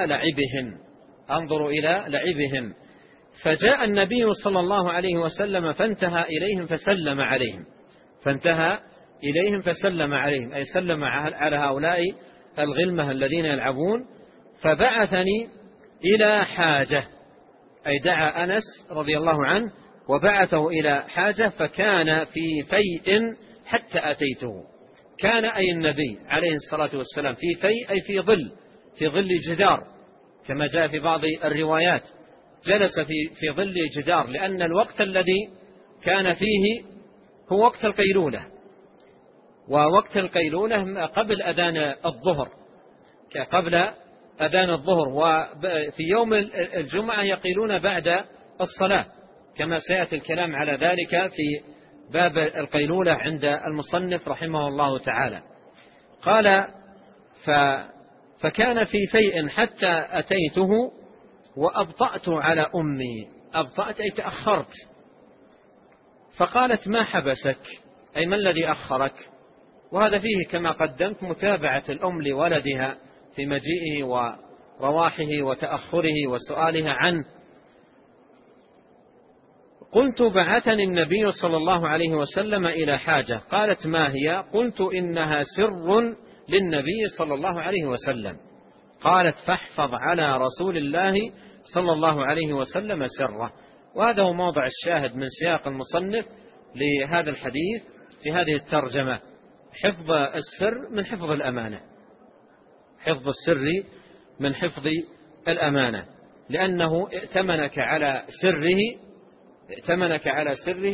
إلى لعبهم، فجاء النبي صلى الله عليه وسلم فانتهى إليهم فسلم عليهم أي سلم على هؤلاء الغلمة الذين يلعبون. فبعثني إلى حاجة، أي دعا أنس رضي الله عنه وبعثه إلى حاجة، فكان في فيء حتى أتيته. كان أي النبي عليه الصلاة والسلام في فيء أي في ظل جدار كما جاء في بعض الروايات، جلس في ظل جدار، لأن الوقت الذي كان فيه هو وقت القيلولة، ووقت القيلولة قبل أذان الظهر، قبل أذان الظهر، وفي يوم الجمعة يقيلون بعد الصلاة كما سيأتي الكلام على ذلك في باب القيلولة عند المصنف رحمه الله تعالى. قال فكان في فيء حتى أتيته وأبطأت على أمي. أبطأت أي تأخرت. فقالت ما حبسك، أي ما الذي أخرك؟ وهذا فيه كما قدمت متابعة الأم لولدها في مجيئه ورواحه وتأخره وسؤالها عنه. قلت بعثني النبي صلى الله عليه وسلم إلى حاجة. قالت ما هي؟ قلت إنها سر للنبي صلى الله عليه وسلم. قالت فاحفظ على رسول الله صلى الله عليه وسلم سره. وهذا هو موضع الشاهد من سياق المصنف لهذا الحديث في هذه الترجمة. حفظ السر من حفظ الأمانة، حفظ السر من حفظ الأمانة، لأنه ائتمنك على سره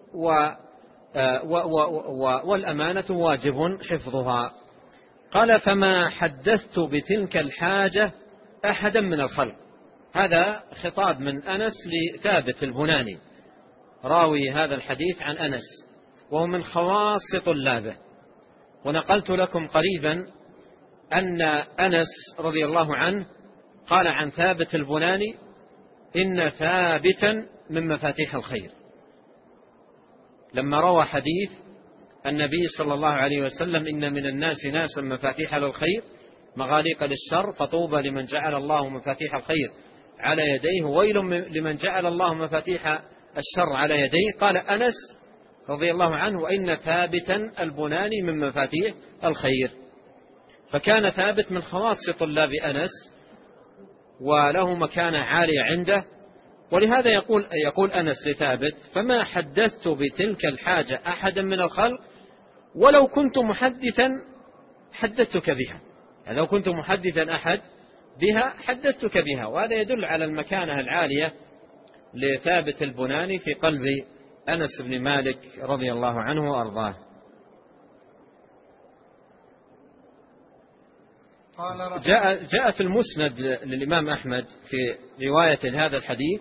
والأمانة واجب حفظها. قال فما حدثت بتلك الحاجة أحدا من الخلق. هذا خطاب من أنس لثابت البناني راوي هذا الحديث عن أنس، وهو من خواص طلابه. ونقلت لكم قريبا أن أنس رضي الله عنه قال عن ثابت البناني إن ثابتا من مفاتيح الخير، لما روى حديث النبي صلى الله عليه وسلم إن من الناس ناسا مفاتيح للخير مغاليق للشر فطوبى لمن جعل الله مفاتيح الخير على يديه ويل لمن جعل الله مفاتيح الشر على يديه. قال أنس رضي الله عنه وإن ثابتا البناني من مفاتيح الخير. فكان ثابت من خواص طلاب أنس وله مكانة عالية عنده، ولهذا يقول أنس لثابت فما حدثت بتلك الحاجة أحدا من الخلق ولو كنت محدثا حدثتك بها. يعني لو كنت محدثا أحد بها حدثتك بها. وهذا يدل على المكانة العالية لثابت البناني في قلب أنس بن مالك رضي الله عنه وأرضاه. جاء في المسند للإمام أحمد في رواية هذا الحديث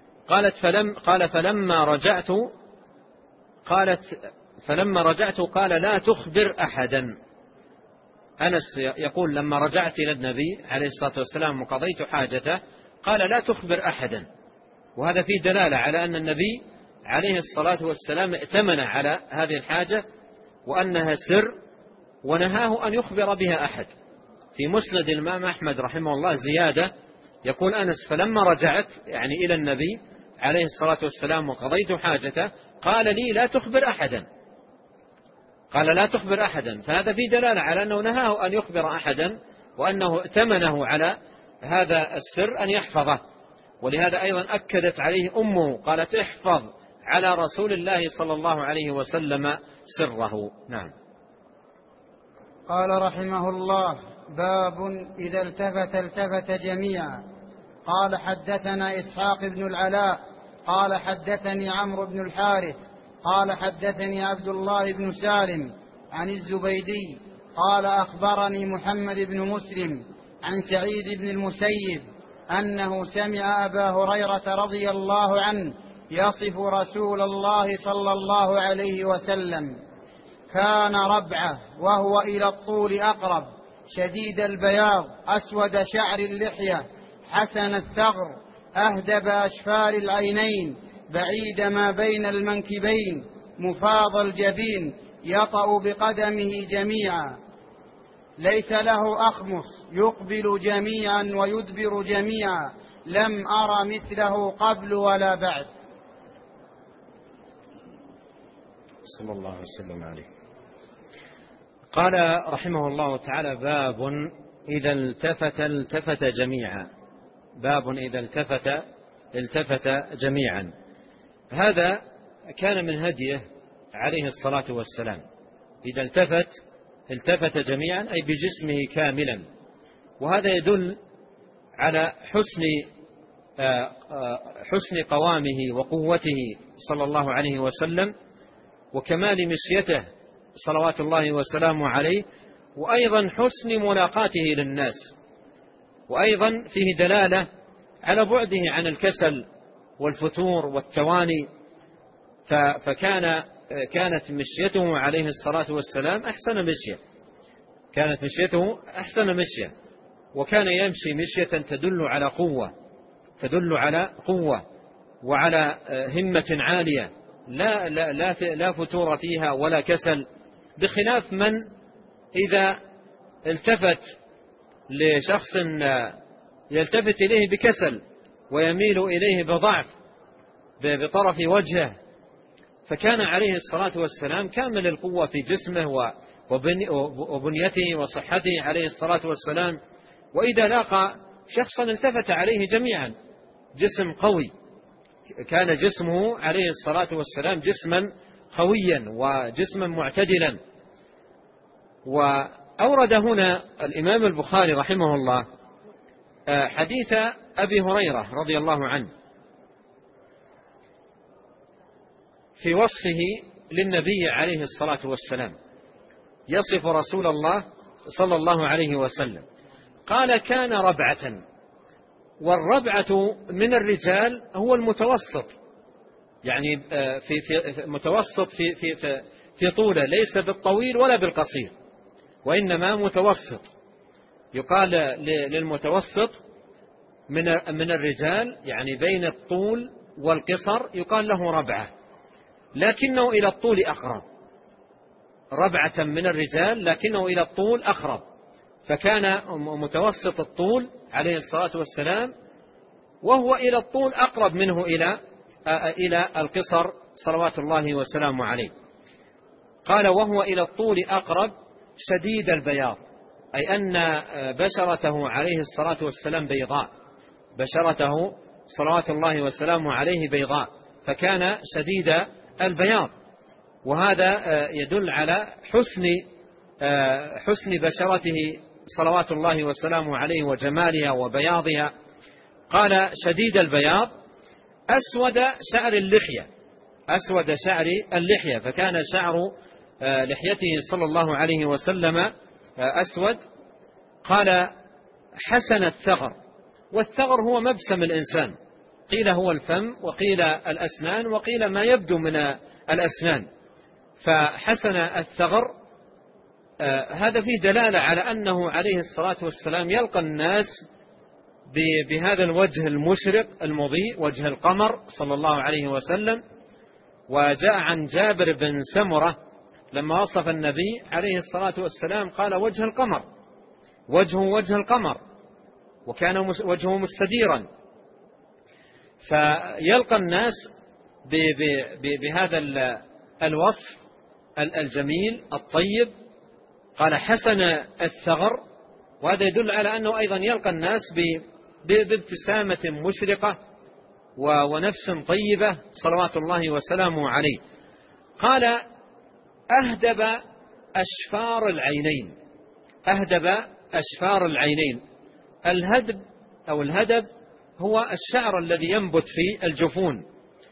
فلما رجعت قال لا تخبر أحدا. أنس يقول لما رجعت إلى النبي عليه الصلاة والسلام وقضيت حاجته قال لا تخبر أحدا. وهذا فيه دلالة على أن النبي عليه الصلاة والسلام ائتمن على هذه الحاجة وأنها سر، ونهاه أن يخبر بها أحد. في مسند الإمام أحمد رحمه الله زيادة يقول أنس فلما رجعت يعني إلى النبي عليه الصلاة والسلام وقضيت حاجته قال لي لا تخبر أحدا، قال لا تخبر أحدا. فهذا في دلالة على أنه نهاه أن يخبر أحدا وأنه ائتمنه على هذا السر أن يحفظه. ولهذا أيضا أكدت عليه أمه قالت احفظ على رسول الله صلى الله عليه وسلم سره. نعم. قال رحمه الله باب إذا التفت جميعا. قال حدثنا إسحاق بن العلاء قال حدثني عمرو بن الحارث قال حدثني عبد الله بن سالم عن الزبيدي قال أخبرني محمد بن مسلم عن سعيد بن المسيب أنه سمع أبا هريرة رضي الله عنه يصف رسول الله صلى الله عليه وسلم كان ربعه وهو إلى الطول أقرب شديد البياض أسود شعر اللحية حسن الثغر أهدب أشفار العينين بعيد ما بين المنكبين مفاض الجبين يطأ بقدمه جميعا ليس له أخمص يقبل جميعا ويدبر جميعا لم أر مثله قبل ولا بعد. صلى الله عليه وسلم عليه. قال رحمه الله تعالى باب إذا التفت جميعا. باب إذا التفت جميعا. هذا كان من هديه عليه الصلاة والسلام. إذا التفت جميعا أي بجسمه كاملا وهذا يدل على حسن قوامه وقوته صلى الله عليه وسلم، وكمال مشيته صلوات الله وسلامه عليه، وأيضا حسن ملاقاته للناس، وأيضا فيه دلالة على بعده عن الكسل والفتور والتواني. كانت مشيته عليه الصلاة والسلام أحسن مشية، وكان يمشي مشية تدل على قوة وعلى همة عالية لا فتور فيها ولا كسل، بخلاف من إذا التفت لشخص يلتفت إليه بكسل ويميل إليه بضعف بطرف وجهه. فكان عليه الصلاة والسلام كامل القوة في جسمه وبنيته وصحته عليه الصلاة والسلام، وإذا لاقى شخصا التفت عليه جميعا، جسم قوي، كان جسمه عليه الصلاة والسلام جسما قويا وجسما معتدلا. وأورد هنا الإمام البخاري رحمه الله حديث أبي هريرة رضي الله عنه في وصفه للنبي عليه الصلاة والسلام، يصف رسول الله صلى الله عليه وسلم، قال: كان ربعة. والربعة من الرجال هو المتوسط، يعني في متوسط في طوله، ليس بالطويل ولا بالقصير، وإنما متوسط. يقال للمتوسط من الرجال، يعني بين الطول والقصر، يقال له ربعة، لكنه إلى الطول أقرب. ربعة من الرجال لكنه إلى الطول أقرب، فكان متوسط الطول عليه الصلاة والسلام، وهو إلى الطول أقرب منه إلى القصر صلوات الله وسلامه عليه. قال: وهو إلى الطول أقرب شديد البياض، أي أن بشرته عليه الصلاة والسلام بيضاء، بشرته صلوات الله وسلامه عليه بيضاء، فكان شديد البياض. وهذا يدل على حسن بشرته صلوات الله وسلامه عليه وجمالها وبياضها. قال: شديد البياض أسود شعر اللحية، فكان شعر لحيته صلى الله عليه وسلم أسود. قال: حسن الثغر، والثغر هو مبسم الإنسان، قيل هو الفم، وقيل الأسنان، وقيل ما يبدو من الأسنان. فحسن الثغر هذا فيه دلالة على أنه عليه الصلاة والسلام يلقى الناس بهذا الوجه المشرق المضيء، وجه القمر صلى الله عليه وسلم. وجاء عن جابر بن سمرة لما وصف النبي عليه الصلاة والسلام قال: وجه القمر، وجه القمر، وكان وجهه مستديرا. فيلقى الناس بهذا الوصف الجميل الطيب. قال: حسن الثغر، وهذا يدل على أنه أيضا يلقى الناس بابتسامة مشرقة ونفس طيبة صلوات الله وسلامه عليه. قال: أهدب أشفار العينين. الهدب أو الهدب هو الشعر الذي ينبت في الجفون،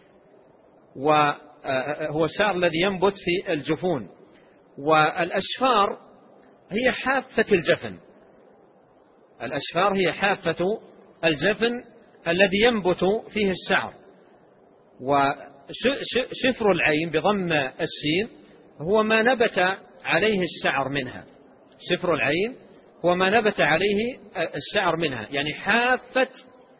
وهو الشعر الذي ينبت في الجفون. والأشفار هي حافة الجفن، الأشفار هي حافة الجفن الذي ينبت فيه الشعر. وشفر العين بضم الشين هو ما نبت عليه الشعر منها، شفر العين هو ما نبت عليه الشعر منها، يعني حافة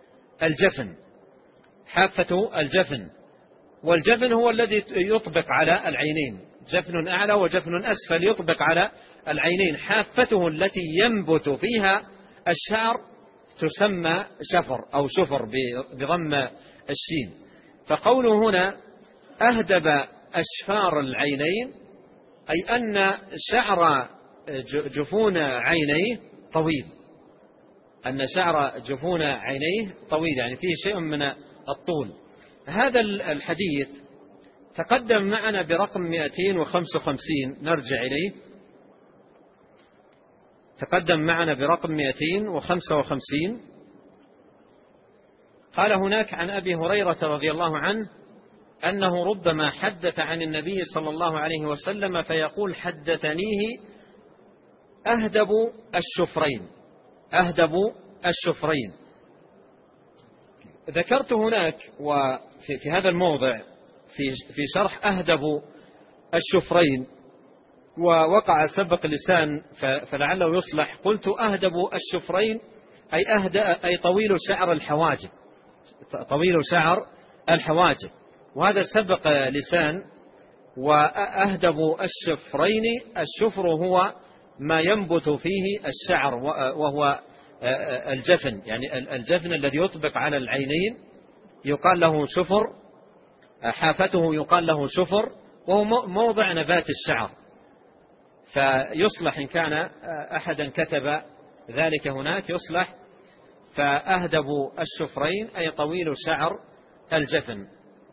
الجفن. والجفن هو الذي يطبق على العينين، جفن أعلى وجفن أسفل يطبق على العينين. حافته التي ينبت فيها الشعر تسمى شفر أو شفر بضم الشين. فقوله هنا أهدب أشفار العينين، أي أن شعر جفون عينيه طويل، يعني فيه شيء من الطول. هذا الحديث تقدم معنا برقم 255، نرجع إليه. تقدم معنا برقم 255. قال هناك عن أبي هريرة رضي الله عنه أنه ربما حدث عن النبي صلى الله عليه وسلم فيقول: حدثنيه أهدب الشفرين. أهدب الشفرين. ذكرت هناك وفي هذا الموضع في شرح أهدب الشفرين، ووقع سبق لسان فلعله يصلح. قلت أهدب الشفرين أي طويل شعر الحواجب، طويل شعر الحواجب، وهذا سبق لسان. وأهدب الشفرين، الشفر هو ما ينبت فيه الشعر، وهو الجفن، يعني الجفن الذي يطبق على العينين يقال له شفر، حافته يقال له شفر، وهو موضع نبات الشعر. فيصلح إن كان أحدا كتب ذلك هناك يصلح: فأهدب الشفرين أي طويل شعر الجفن.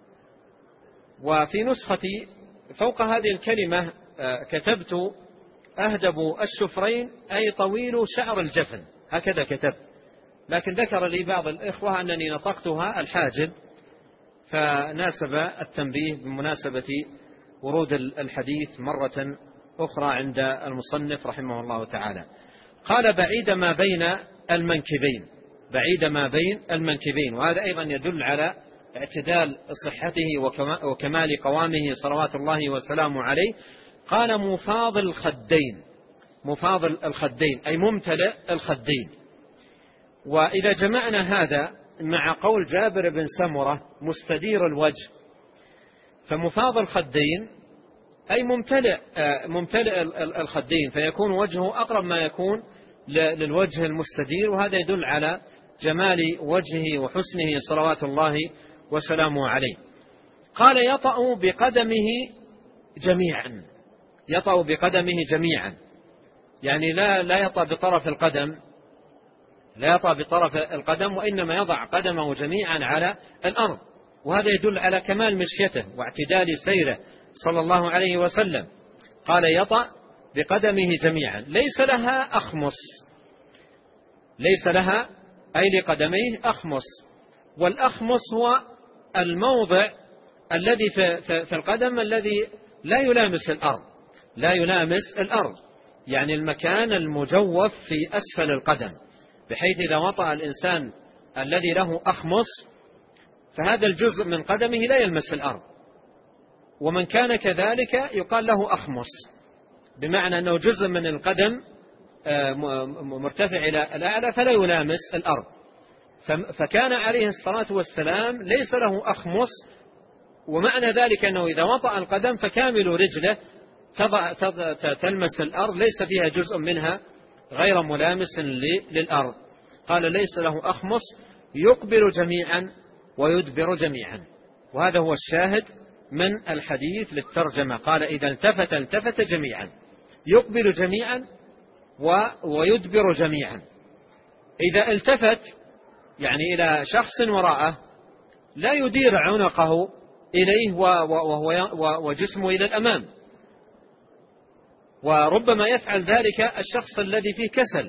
وفي نسختي فوق هذه الكلمة كتبت: أهدب الشفرين أي طويل شعر الجفن، هكذا كتبت. لكن ذكر لي بعض الإخوة أنني نطقتها الحاجب، فناسب التنبيه بمناسبة ورود الحديث مرة أخرى عند المصنف رحمه الله تعالى. قال: بعيد ما بين المنكبين، بعيد ما بين المنكبين، وهذا أيضا يدل على اعتدال صحته وكمال قوامه صلوات الله وسلامه عليه. قال: مفاض الخدين، مفاض الخدين أي ممتلئ الخدين. وإذا جمعنا هذا مع قول جابر بن سمرة مستدير الوجه، فمفاض الخدين أي ممتلئ الخدين، فيكون وجهه أقرب ما يكون للوجه المستدير، وهذا يدل على جمال وجهه وحسنه صلوات الله وسلامه عليه. قال: يطأ بقدمه جميعا، يطأ بقدمه جميعا، يعني لا يطأ بطرف القدم، لا يطأ بطرف القدم، وإنما يضع قدمه جميعا على الأرض، وهذا يدل على كمال مشيته واعتدال سيره صلى الله عليه وسلم. قال: يطأ بقدمه جميعا، ليس لها أخمص، ليس لها أي لقدميه أخمص. والأخمص هو الموضع الذي في القدم الذي لا يلامس الأرض، لا يلامس الأرض، يعني المكان المجوف في أسفل القدم، بحيث إذا وطأ الإنسان الذي له أخمص فهذا الجزء من قدمه لا يلمس الأرض. ومن كان كذلك يقال له أخمص، بمعنى أنه جزء من القدم مرتفع إلى الأعلى فلا يلامس الأرض. فكان عليه الصلاة والسلام ليس له أخمص، ومعنى ذلك أنه إذا وطأ القدم فكامل رجله تلمس الأرض، ليس فيها جزء منها غير ملامس للأرض. قال: ليس له أخمص، يقبل جميعا ويدبر جميعا، وهذا هو الشاهد من الحديث للترجمة. قال: إذا التفت جميعا، يقبل جميعا ويدبر جميعا. إذا التفت يعني إلى شخص وراءه لا يدير عنقه إليه وجسمه إلى الأمام، وربما يفعل ذلك الشخص الذي فيه كسل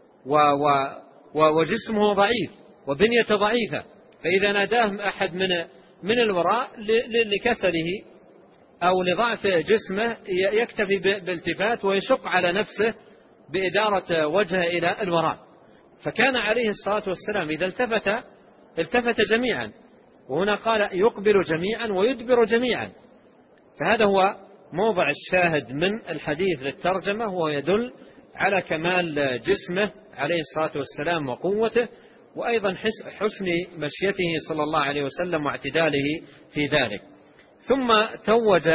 وجسمه ضعيف وبنيته ضعيفة، فإذا ناداه أحد من الوراء لكسله أو لضعف جسمه يكتفي بالالتفات ويشق على نفسه بإدارة وجهه إلى الوراء. فكان عليه الصلاة والسلام إذا التفت جميعا، وهنا قال: يقبل جميعا ويدبر جميعا. فهذا هو موضع الشاهد من الحديث للترجمة، وهو يدل على كمال جسمه عليه الصلاة والسلام وقوته، وأيضا حسن مشيته صلى الله عليه وسلم واعتداله في ذلك. ثم توج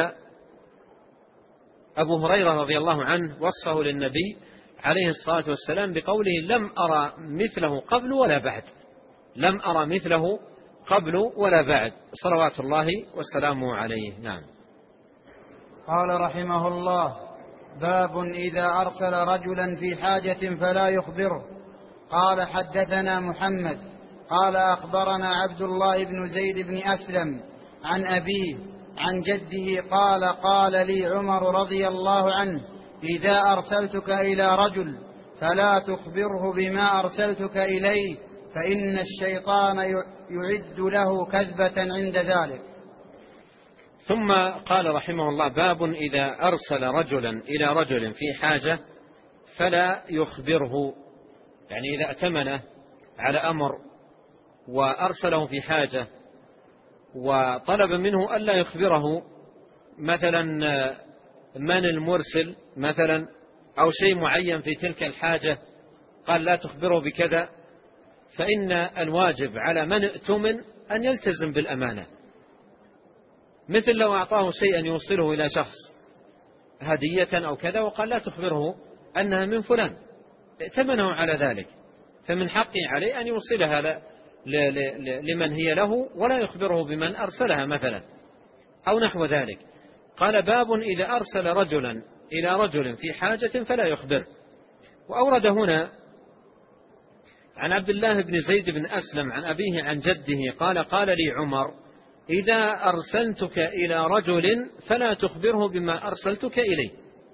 أبو هريرة رضي الله عنه وصفه للنبي عليه الصلاة والسلام بقوله: لم أرى مثله قبل ولا بعد، لم أرى مثله قبل ولا بعد، صلوات الله وسلامه عليه. نعم. قال رحمه الله: باب إذا أرسل رجلا في حاجة فلا يخبره. قال: حدثنا محمد قال: أخبرنا عبد الله بن زيد بن أسلم عن أبيه عن جده قال: قال لي عمر رضي الله عنه: إذا أرسلتك إلى رجل فلا تخبره بما أرسلتك إليه فإن الشيطان يعد له كذبة عند ذلك. ثم قال رحمه الله: باب إذا أرسل رجلا إلى رجل في حاجة فلا يخبره، يعني إذا ائتمنه على أمر وأرسله في حاجة وطلب منه ألا يخبره مثلا من المرسل مثلا أو شيء معين في تلك الحاجة، قال لا تخبره بكذا، فإن الواجب على من ائتمن أن يلتزم بالأمانة. مثل لو أعطاه شيئا يوصله إلى شخص هدية أو كذا وقال لا تخبره أنها من فلان، ائتمنه على ذلك، فمن حقه عليه أن يوصلها لمن هي له ولا يخبره بمن أرسلها مثلا أو نحو ذلك. قال: باب إذا أرسل رجلا إلى رجل في حاجة فلا يخبر. وأورد هنا عن عبد الله بن زيد بن أسلم عن أبيه عن جده قال: قال لي عمر: إذا أرسلتك إلى رجل فلا تخبره بما أرسلتك إليه،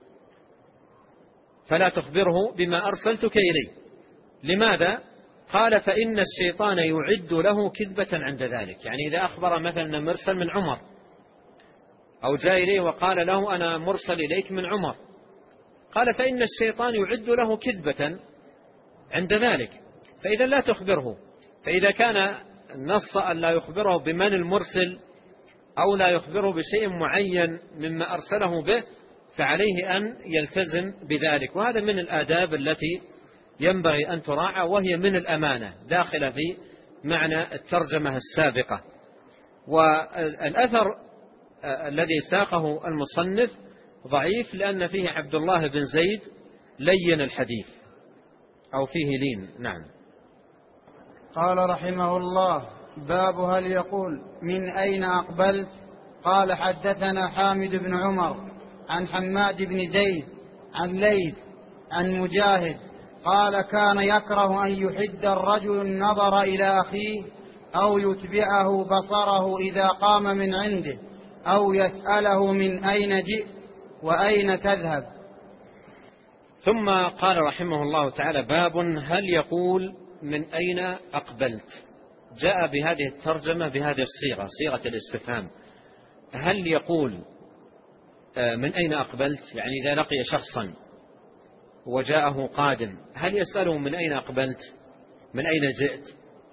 فلا تخبره بما أرسلتك إليه. لماذا؟ قال: فإن الشيطان يعد له كذبة عند ذلك. يعني إذا أخبر مثلا مرسل من عمر أو جاء إليه وقال له أنا مرسل إليك من عمر، قال: فإن الشيطان يعد له كذبة عند ذلك، فإذا لا تخبره. فإذا كان نص أن لا يخبره بمن المرسل أو لا يخبره بشيء معين مما أرسله به، فعليه أن يلتزم بذلك. وهذا من الآداب التي ينبغي أن تراعى، وهي من الأمانة داخلة في معنى الترجمة السابقة. والأثر الذي ساقه المصنف ضعيف لأن فيه عبد الله بن زيد لين الحديث أو فيه لين. نعم. قال رحمه الله: باب هل يقول من أين أقبلت؟ قال: حدثنا حامد بن عمر عن حماد بن زيد عن ليث عن مجاهد قال: كان يكره أن يحد الرجل النظر إلى أخيه أو يتبعه بصره إذا قام من عنده أو يسأله من أين جئت وأين تذهب. ثم قال رحمه الله تعالى: باب هل يقول من أين أقبلت. جاء بهذه الترجمة بهذه الصيغة، صيغة الاستفهام. هل يقول من أين أقبلت؟ يعني إذا لقي شخصا وجاءه قادم هل يسأله من أين أقبلت، من أين جئت؟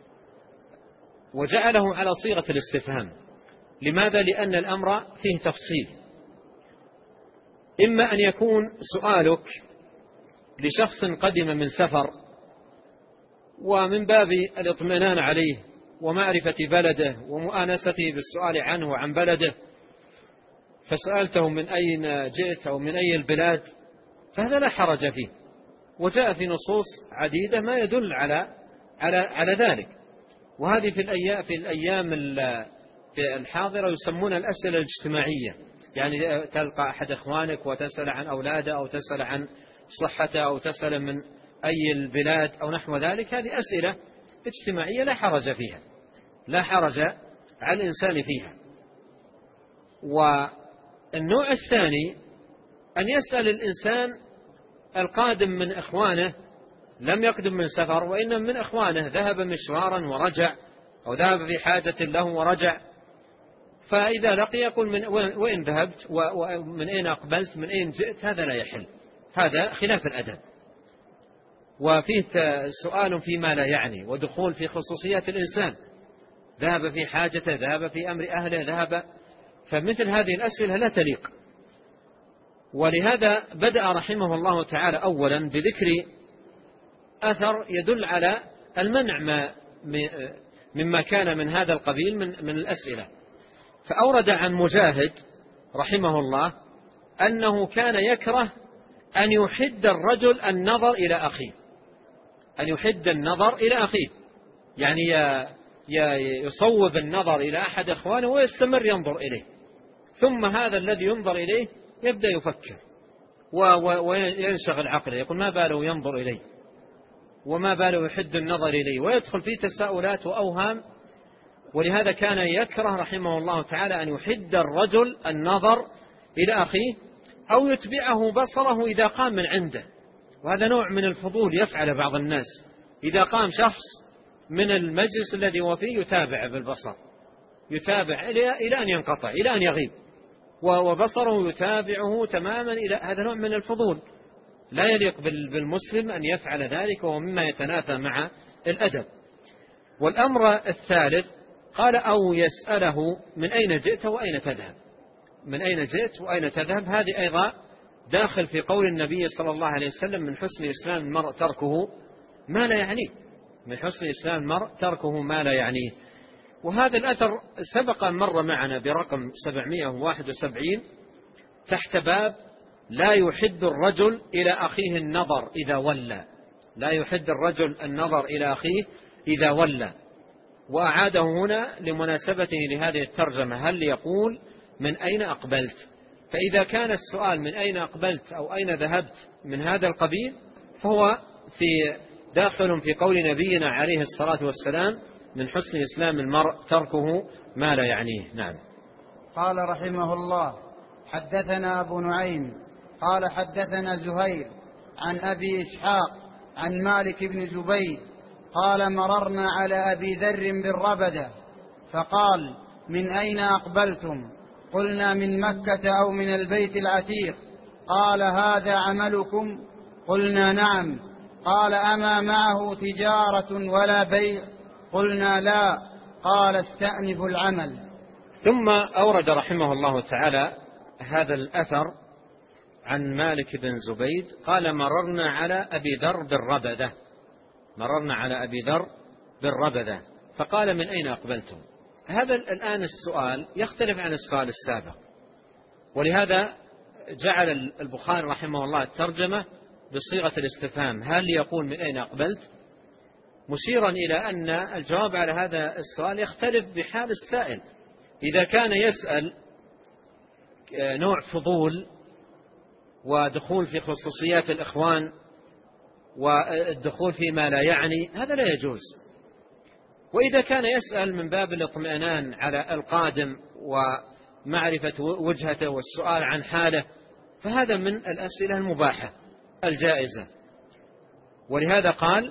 وجعله على صيغة الاستفهام. لماذا؟ لأن الأمر فيه تفصيل. إما أن يكون سؤالك لشخص قدم من سفر ومن باب الاطمئنان عليه ومعرفة بلده ومؤانسته بالسؤال عنه وعن بلده، فسألته من أين جئت أو من أي البلاد، فهذا لا حرج فيه، وجاء في نصوص عديدة ما يدل على ذلك. وهذه في الأيام الحاضرة يسمون الأسئلة الاجتماعية، يعني تلقى أحد إخوانك وتسأل عن أولاده أو تسأل عن صحته أو تسأل من أي البلاد أو نحو ذلك. هذه أسئلة اجتماعية لا حرج فيها، لا حرج على الإنسان فيها. والنوع الثاني أن يسأل الإنسان القادم من إخوانه، لم يقدم من سفر وإنما من إخوانه، ذهب مشوارا ورجع أو ذهب في حاجة له ورجع، فإذا لقي يقول من وين ذهبت ومن أين أقبلت من أين جئت، هذا لا يحل، هذا خلاف الأدب، وفيه سؤال فيما لا يعني ودخول في خصوصيات الإنسان، ذهب في حاجته، ذهب في أمر أهله، ذهب، فمثل هذه الأسئلة لا تليق. ولهذا بدأ رحمه الله تعالى أولا بذكر أثر يدل على المنع مما كان من هذا القبيل من الأسئلة. فأورد عن مجاهد رحمه الله أنه كان يكره أن يحد الرجل النظر إلى أخيه، أن يحد النظر إلى أخيه، يعني يصوب النظر إلى أحد إخوانه ويستمر ينظر إليه، ثم هذا الذي ينظر إليه يبدأ يفكر وينشغل عقله، يقول ما باله ينظر إليه وما باله يحد النظر إليه، ويدخل في تساؤلات وأوهام. ولهذا كان يكره رحمه الله تعالى أن يحد الرجل النظر إلى أخيه أو يتبعه بصره إذا قام من عنده، وهذا نوع من الفضول يفعل بعض الناس. إذا قام شخص من المجلس الذي هو فيه يتابع بالبصر، يتابع إلى أن ينقطع، إلى أن يغيب، وبصره يتابعه تماما، إلى هذا نوع من الفضول لا يليق بالمسلم أن يفعل ذلك، وهو مما يتنافى مع الأدب. والأمر الثالث قال أو يسأله من أين جئت وأين تذهب. من أين جئت وأين تذهب هذه أيضا داخل في قول النبي صلى الله عليه وسلم من حسن إسلام المرء تركه ما لا يعنيه. من حسن إسلام المرء تركه ما لا يعنيه. وهذا الأثر سبق أن مر معنا برقم 771 تحت باب لا يحد الرجل إلى أخيه النظر إذا ولى. لا يحد الرجل النظر إلى أخيه إذا ولى. وأعاده هنا لمناسبته لهذه الترجمة، هل يقول من أين أقبلت؟ فإذا كان السؤال من أين أقبلت أو أين ذهبت من هذا القبيل فهو داخل في قول نبينا عليه الصلاة والسلام من حسن إسلام المرء تركه ما لا يعنيه. نعم. قال رحمه الله حدثنا أبو نعيم قال حدثنا زهير عن أبي إسحاق عن مالك بن زبيد قال مررنا على أبي ذر بالربدة فقال من أين أقبلتم؟ قلنا من مكة أو من البيت العتيق. قال هذا عملكم؟ قلنا نعم. قال أما معه تجارة ولا بيع؟ قلنا لا. قال استأنف العمل. ثم أورد رحمه الله تعالى هذا الأثر عن مالك بن زبيد قال مررنا على أبي ذر بالربدة. مررنا على أبي ذر بالربدة فقال من أين أقبلتم؟ هذا الآن السؤال يختلف عن السؤال السابق، ولهذا جعل البخاري رحمه الله الترجمة بصيغة الاستفهام هل يقول من أين أقبلت، مشيرا إلى أن الجواب على هذا السؤال يختلف بحال السائل. إذا كان يسأل نوع فضول ودخول في خصوصيات الإخوان والدخول فيما لا يعني هذا لا يجوز. وإذا كان يسأل من باب الاطمئنان على القادم ومعرفة وجهته والسؤال عن حاله فهذا من الأسئلة المباحة الجائزة. ولهذا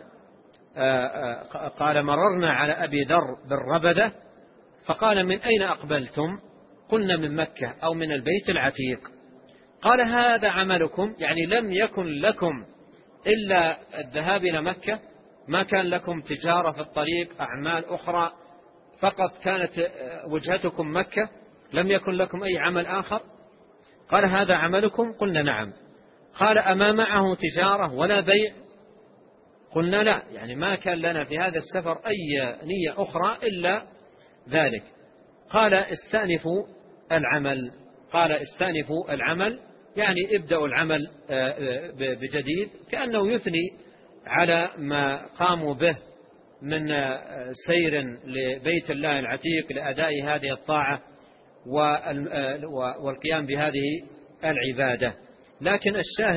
قال مررنا على أبي ذر بالربدة فقال من أين أقبلتم؟ قلنا من مكة أو من البيت العتيق. قال هذا عملكم؟ يعني لم يكن لكم إلا الذهاب إلى مكة؟ ما كان لكم تجارة في الطريق، أعمال أخرى، فقط كانت وجهتكم مكة، لم يكن لكم أي عمل آخر؟ قال هذا عملكم؟ قلنا نعم. قال أما معه تجارة ولا بيع؟ قلنا لا، يعني ما كان لنا في هذا السفر أي نية أخرى إلا ذلك. قال استأنفوا العمل. قال استأنفوا العمل يعني ابدأوا العمل بجديد، كأنه يثني على ما قاموا به من سير لبيت الله العتيق لأداء هذه الطاعة والقيام بهذه العبادة. لكن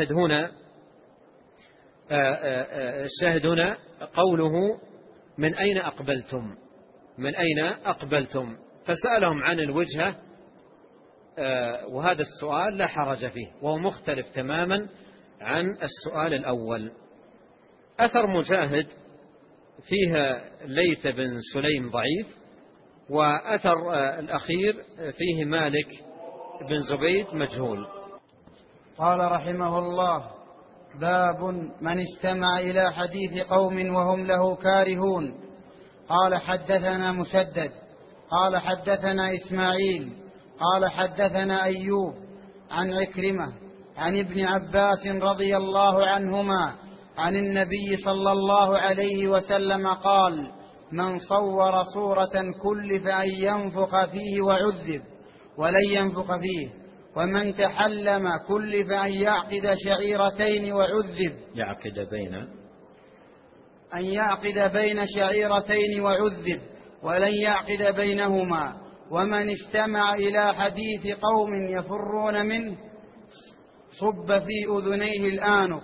الشاهد هنا قوله من أين أقبلتم؟ من أين أقبلتم؟ فسألهم عن الوجهة، وهذا السؤال لا حرج فيه وهو مختلف تماما عن السؤال الأول. أثر مجاهد فيها ليث بن سليم ضعيف، وأثر الأخير فيه مالك بن زبيد مجهول. قال رحمه الله باب من استمع إلى حديث قوم وهم له كارهون. قال حدثنا مسدد قال حدثنا إسماعيل قال حدثنا أيوب عن عكرمة عن ابن عباس رضي الله عنهما عن النبي صلى الله عليه وسلم قال من صور صورة كلف أن ينفخ فيه وعذب ولن ينفخ فيه، ومن تحلم كلف أن يعقد شعيرتين وعذب يعقد بين شعيرتين وعذب ولن يعقد بينهما، ومن استمع إلى حديث قوم يفرون منه صب في أذنيه الآنق.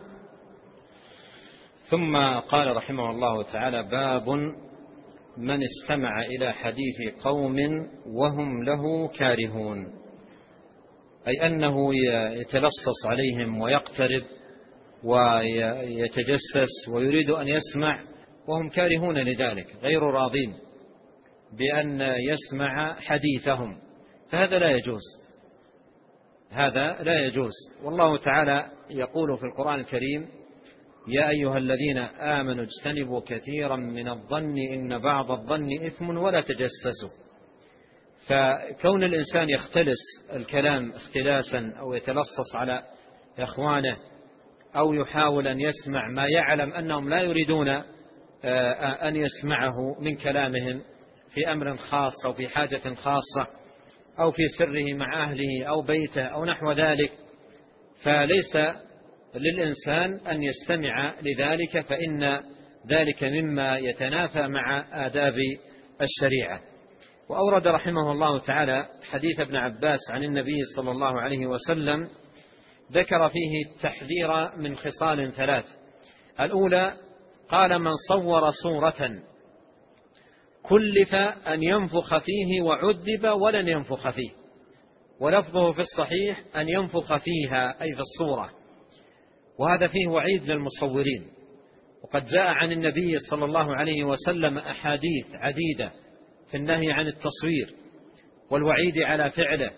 ثم قال رحمه الله تعالى باب من استمع إلى حديث قوم وهم له كارهون، أي أنه يتلصص عليهم ويقترب ويتجسس ويريد أن يسمع وهم كارهون لذلك غير راضين بأن يسمع حديثهم، فهذا لا يجوز، هذا لا يجوز. والله تعالى يقول في القرآن الكريم: يا أيها الذين آمنوا اجتنبوا كثيرا من الظن إن بعض الظن إثم ولا تجسسوا. فكون الإنسان يختلس الكلام اختلاسا أو يتلصص على إخوانه أو يحاول أن يسمع ما يعلم أنهم لا يريدون أن يسمعه من كلامهم في أمر خاص أو في حاجة خاصة أو في سره مع أهله أو بيته أو نحو ذلك، فليس للإنسان أن يستمع لذلك، فإن ذلك مما يتنافى مع آداب الشريعة. وأورد رحمه الله تعالى حديث ابن عباس عن النبي صلى الله عليه وسلم ذكر فيه التحذير من خصال ثلاث. الأولى قال: من صور صورة كلف أن ينفخ فيه وعذب ولن ينفخ فيه، ولفظه في الصحيح أن ينفخ فيها أي في الصورة، وهذا فيه وعيد للمصورين. وقد جاء عن النبي صلى الله عليه وسلم أحاديث عديدة في النهي عن التصوير والوعيد على فعله،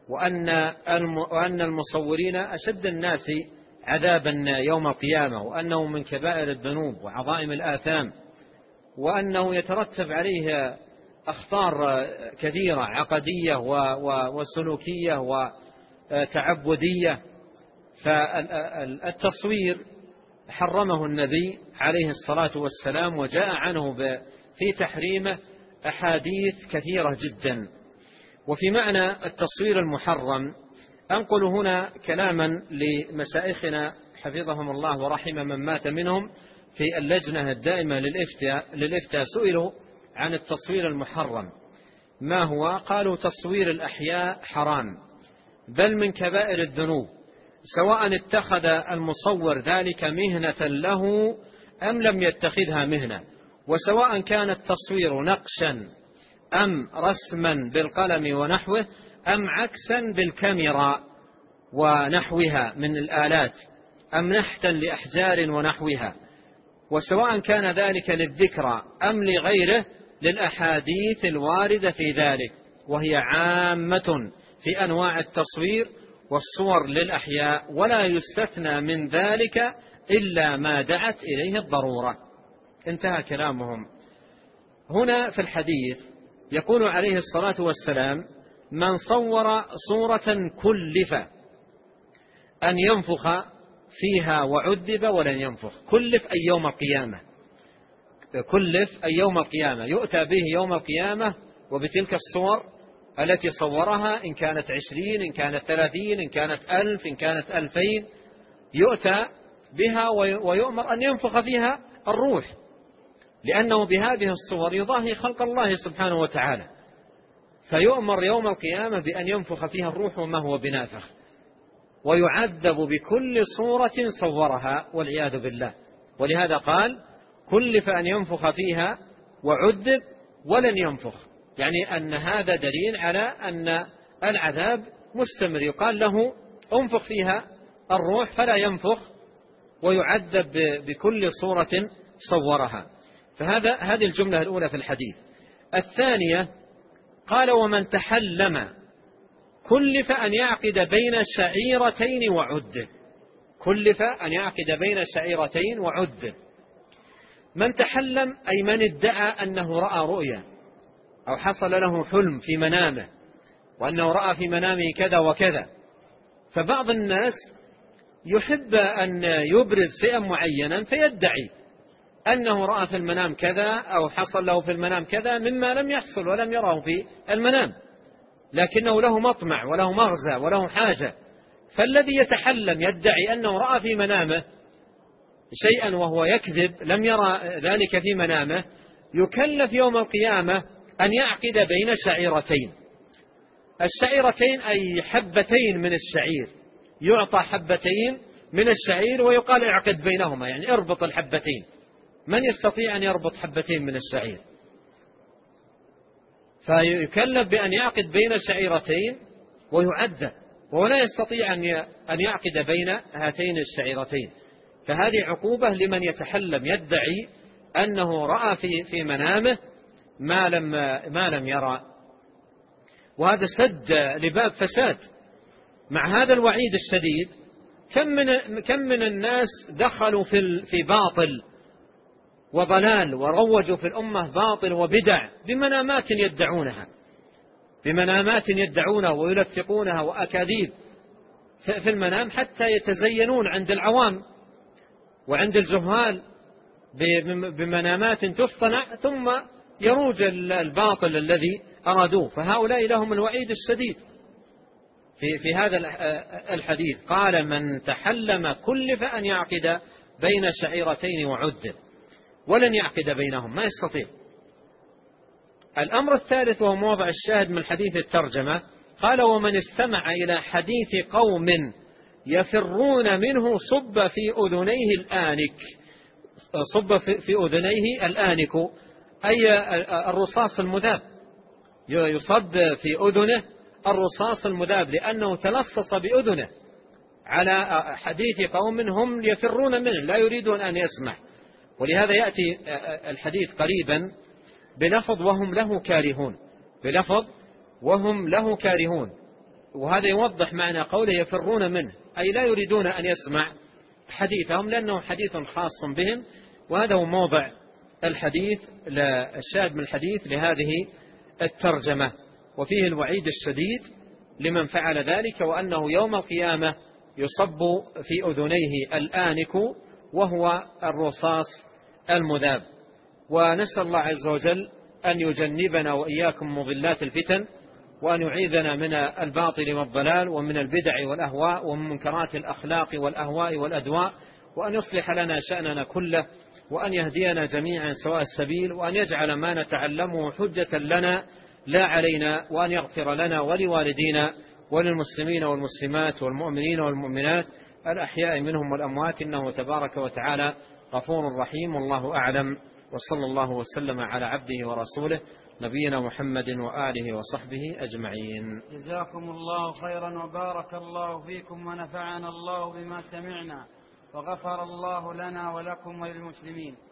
وأن المصورين أشد الناس عذابا يوم القيامة، وأنه من كبائر الذنوب وعظائم الآثام، وأنه يترتب عليه أخطار كثيرة عقدية وسلوكية وتعبدية. فالتصوير حرمه النبي عليه الصلاة والسلام، وجاء عنه في تحريمه أحاديث كثيرة جدا. وفي معنى التصوير المحرم أنقل هنا كلاما لمشايخنا حفظهم الله ورحم من مات منهم في اللجنة الدائمة للإفتاء، سئلوا عن التصوير المحرم ما هو؟ قالوا: تصوير الأحياء حرام، بل من كبائر الذنوب، سواء اتخذ المصور ذلك مهنة له أم لم يتخذها مهنة، وسواء كان التصوير نقشا أم رسما بالقلم ونحوه أم عكسا بالكاميرا ونحوها من الآلات أم نحتا لأحجار ونحوها، وسواء كان ذلك للذكرى أم لغيره، للأحاديث الواردة في ذلك، وهي عامة في أنواع التصوير والصور للأحياء، ولا يستثنى من ذلك إلا ما دعت إليه الضرورة. انتهى كلامهم. هنا في الحديث يقول عليه الصلاة والسلام: من صور صورة كلف أن ينفخ فيها وعذب ولن ينفخ. كلف أي يوم القيامة، كلف أي يوم القيامة، يؤتى به يوم القيامة وبتلك الصور التي صورها، إن كانت 20 إن كانت 30 إن كانت 1000 إن كانت 2000، يؤتى بها ويؤمر أن ينفخ فيها الروح، لأنه بهذه الصور يضاهي خلق الله سبحانه وتعالى، فيؤمر يوم القيامة بأن ينفخ فيها الروح وما هو بنافخ، ويعذب بكل صورة صورها والعياذ بالله. ولهذا قال: كلف أن ينفخ فيها وعذب ولن ينفخ، يعني أن هذا دليل على أن العذاب مستمر، يقال له: انفخ فيها الروح فلا ينفخ، ويعذب بكل صورة صورها. هذه الجملة الأولى في الحديث. الثانية قال: ومن تحلم كلف أن يعقد بين شعيرتين وعذب. كلف أن يعقد بين شعيرتين وعذب. من تحلم أي من ادعى أنه رأى رؤيا أو حصل له حلم في منامه وأنه رأى في منامه كذا وكذا. فبعض الناس يحب أن يبرز شيئا معينا فيدعي أنه رأى في المنام كذا أو حصل له في المنام كذا مما لم يحصل ولم يراه في المنام، لكنه له مطمع وله مغزى وله حاجة. فالذي يتحلم يدعي أنه رأى في منامه شيئا وهو يكذب، لم يرى ذلك في منامه، يكلف يوم القيامة أن يعقد بين شعيرتين. الشعيرتين أي حبتين من الشعير، يعطى حبتين من الشعير ويقال: اعقد بينهما، يعني اربط الحبتين. من يستطيع أن يربط حبتين من الشعير؟ فيكلف بأن يعقد بين الشعيرتين ويعد، ولا يستطيع أن يعقد بين هاتين الشعيرتين، فهذه عقوبة لمن يتحلم يدعي أنه رأى في منامه ما لم يرى، وهذا سد لباب فساد. مع هذا الوعيد الشديد كم من الناس دخلوا في باطل وضلال وروجوا في الأمة باطل وبدع بمنامات يدعونها ويلفقونها وأكاذيب في المنام، حتى يتزينون عند العوام وعند الجهال بمنامات تصطنع، ثم يروج الباطل الذي أرادوه. فهؤلاء لهم الوعيد الشديد. في هذا الحديث قال: من تحلم كلف أن يعقد بين شعيرتين وعد، ولن يعقد بينهم، ما يستطيع. الأمر الثالث وهو موضع الشاهد من حديث الترجمة، قال: ومن استمع إلى حديث قوم يفرون منه صب في أذنيه الآنك، أي الرصاص المذاب، يصب في أذنه الرصاص المذاب، لأنه تلصص بأذنه على حديث قوم هم يفرون منه، لا يريدون أن يسمع. ولهذا يأتي الحديث قريبا بلفظ وهم له كارهون، وهذا يوضح معنى قوله يفرون منه، أي لا يريدون أن يسمع حديثهم لأنه حديث خاص بهم. وهذا هو موضع الشاهد من الحديث لهذه الترجمة، وفيه الوعيد الشديد لمن فعل ذلك، وأنه يوم القيامة يصب في أذنيه الآنك وهو الرصاص المذاب. ونسأل الله عز وجل أن يجنبنا وإياكم مضلات الفتن، وأن يعيذنا من الباطل والضلال ومن البدع والأهواء ومن منكرات الأخلاق والأهواء والأدواء، وأن يصلح لنا شأننا كله، وأن يهدينا جميعا سواء السبيل، وأن يجعل ما نتعلمه حجة لنا لا علينا، وأن يغفر لنا ولوالدينا وللمسلمين والمسلمات والمؤمنين والمؤمنات الأحياء منهم والأموات، إنه تبارك وتعالى غفور رحيم. والله أعلم، وصلى الله وسلم على عبده ورسوله نبينا محمد وآله وصحبه أجمعين. جزاكم الله خيرا وبارك الله فيكم ونفعنا الله بما سمعنا، وغفر الله لنا ولكم وللمسلمين.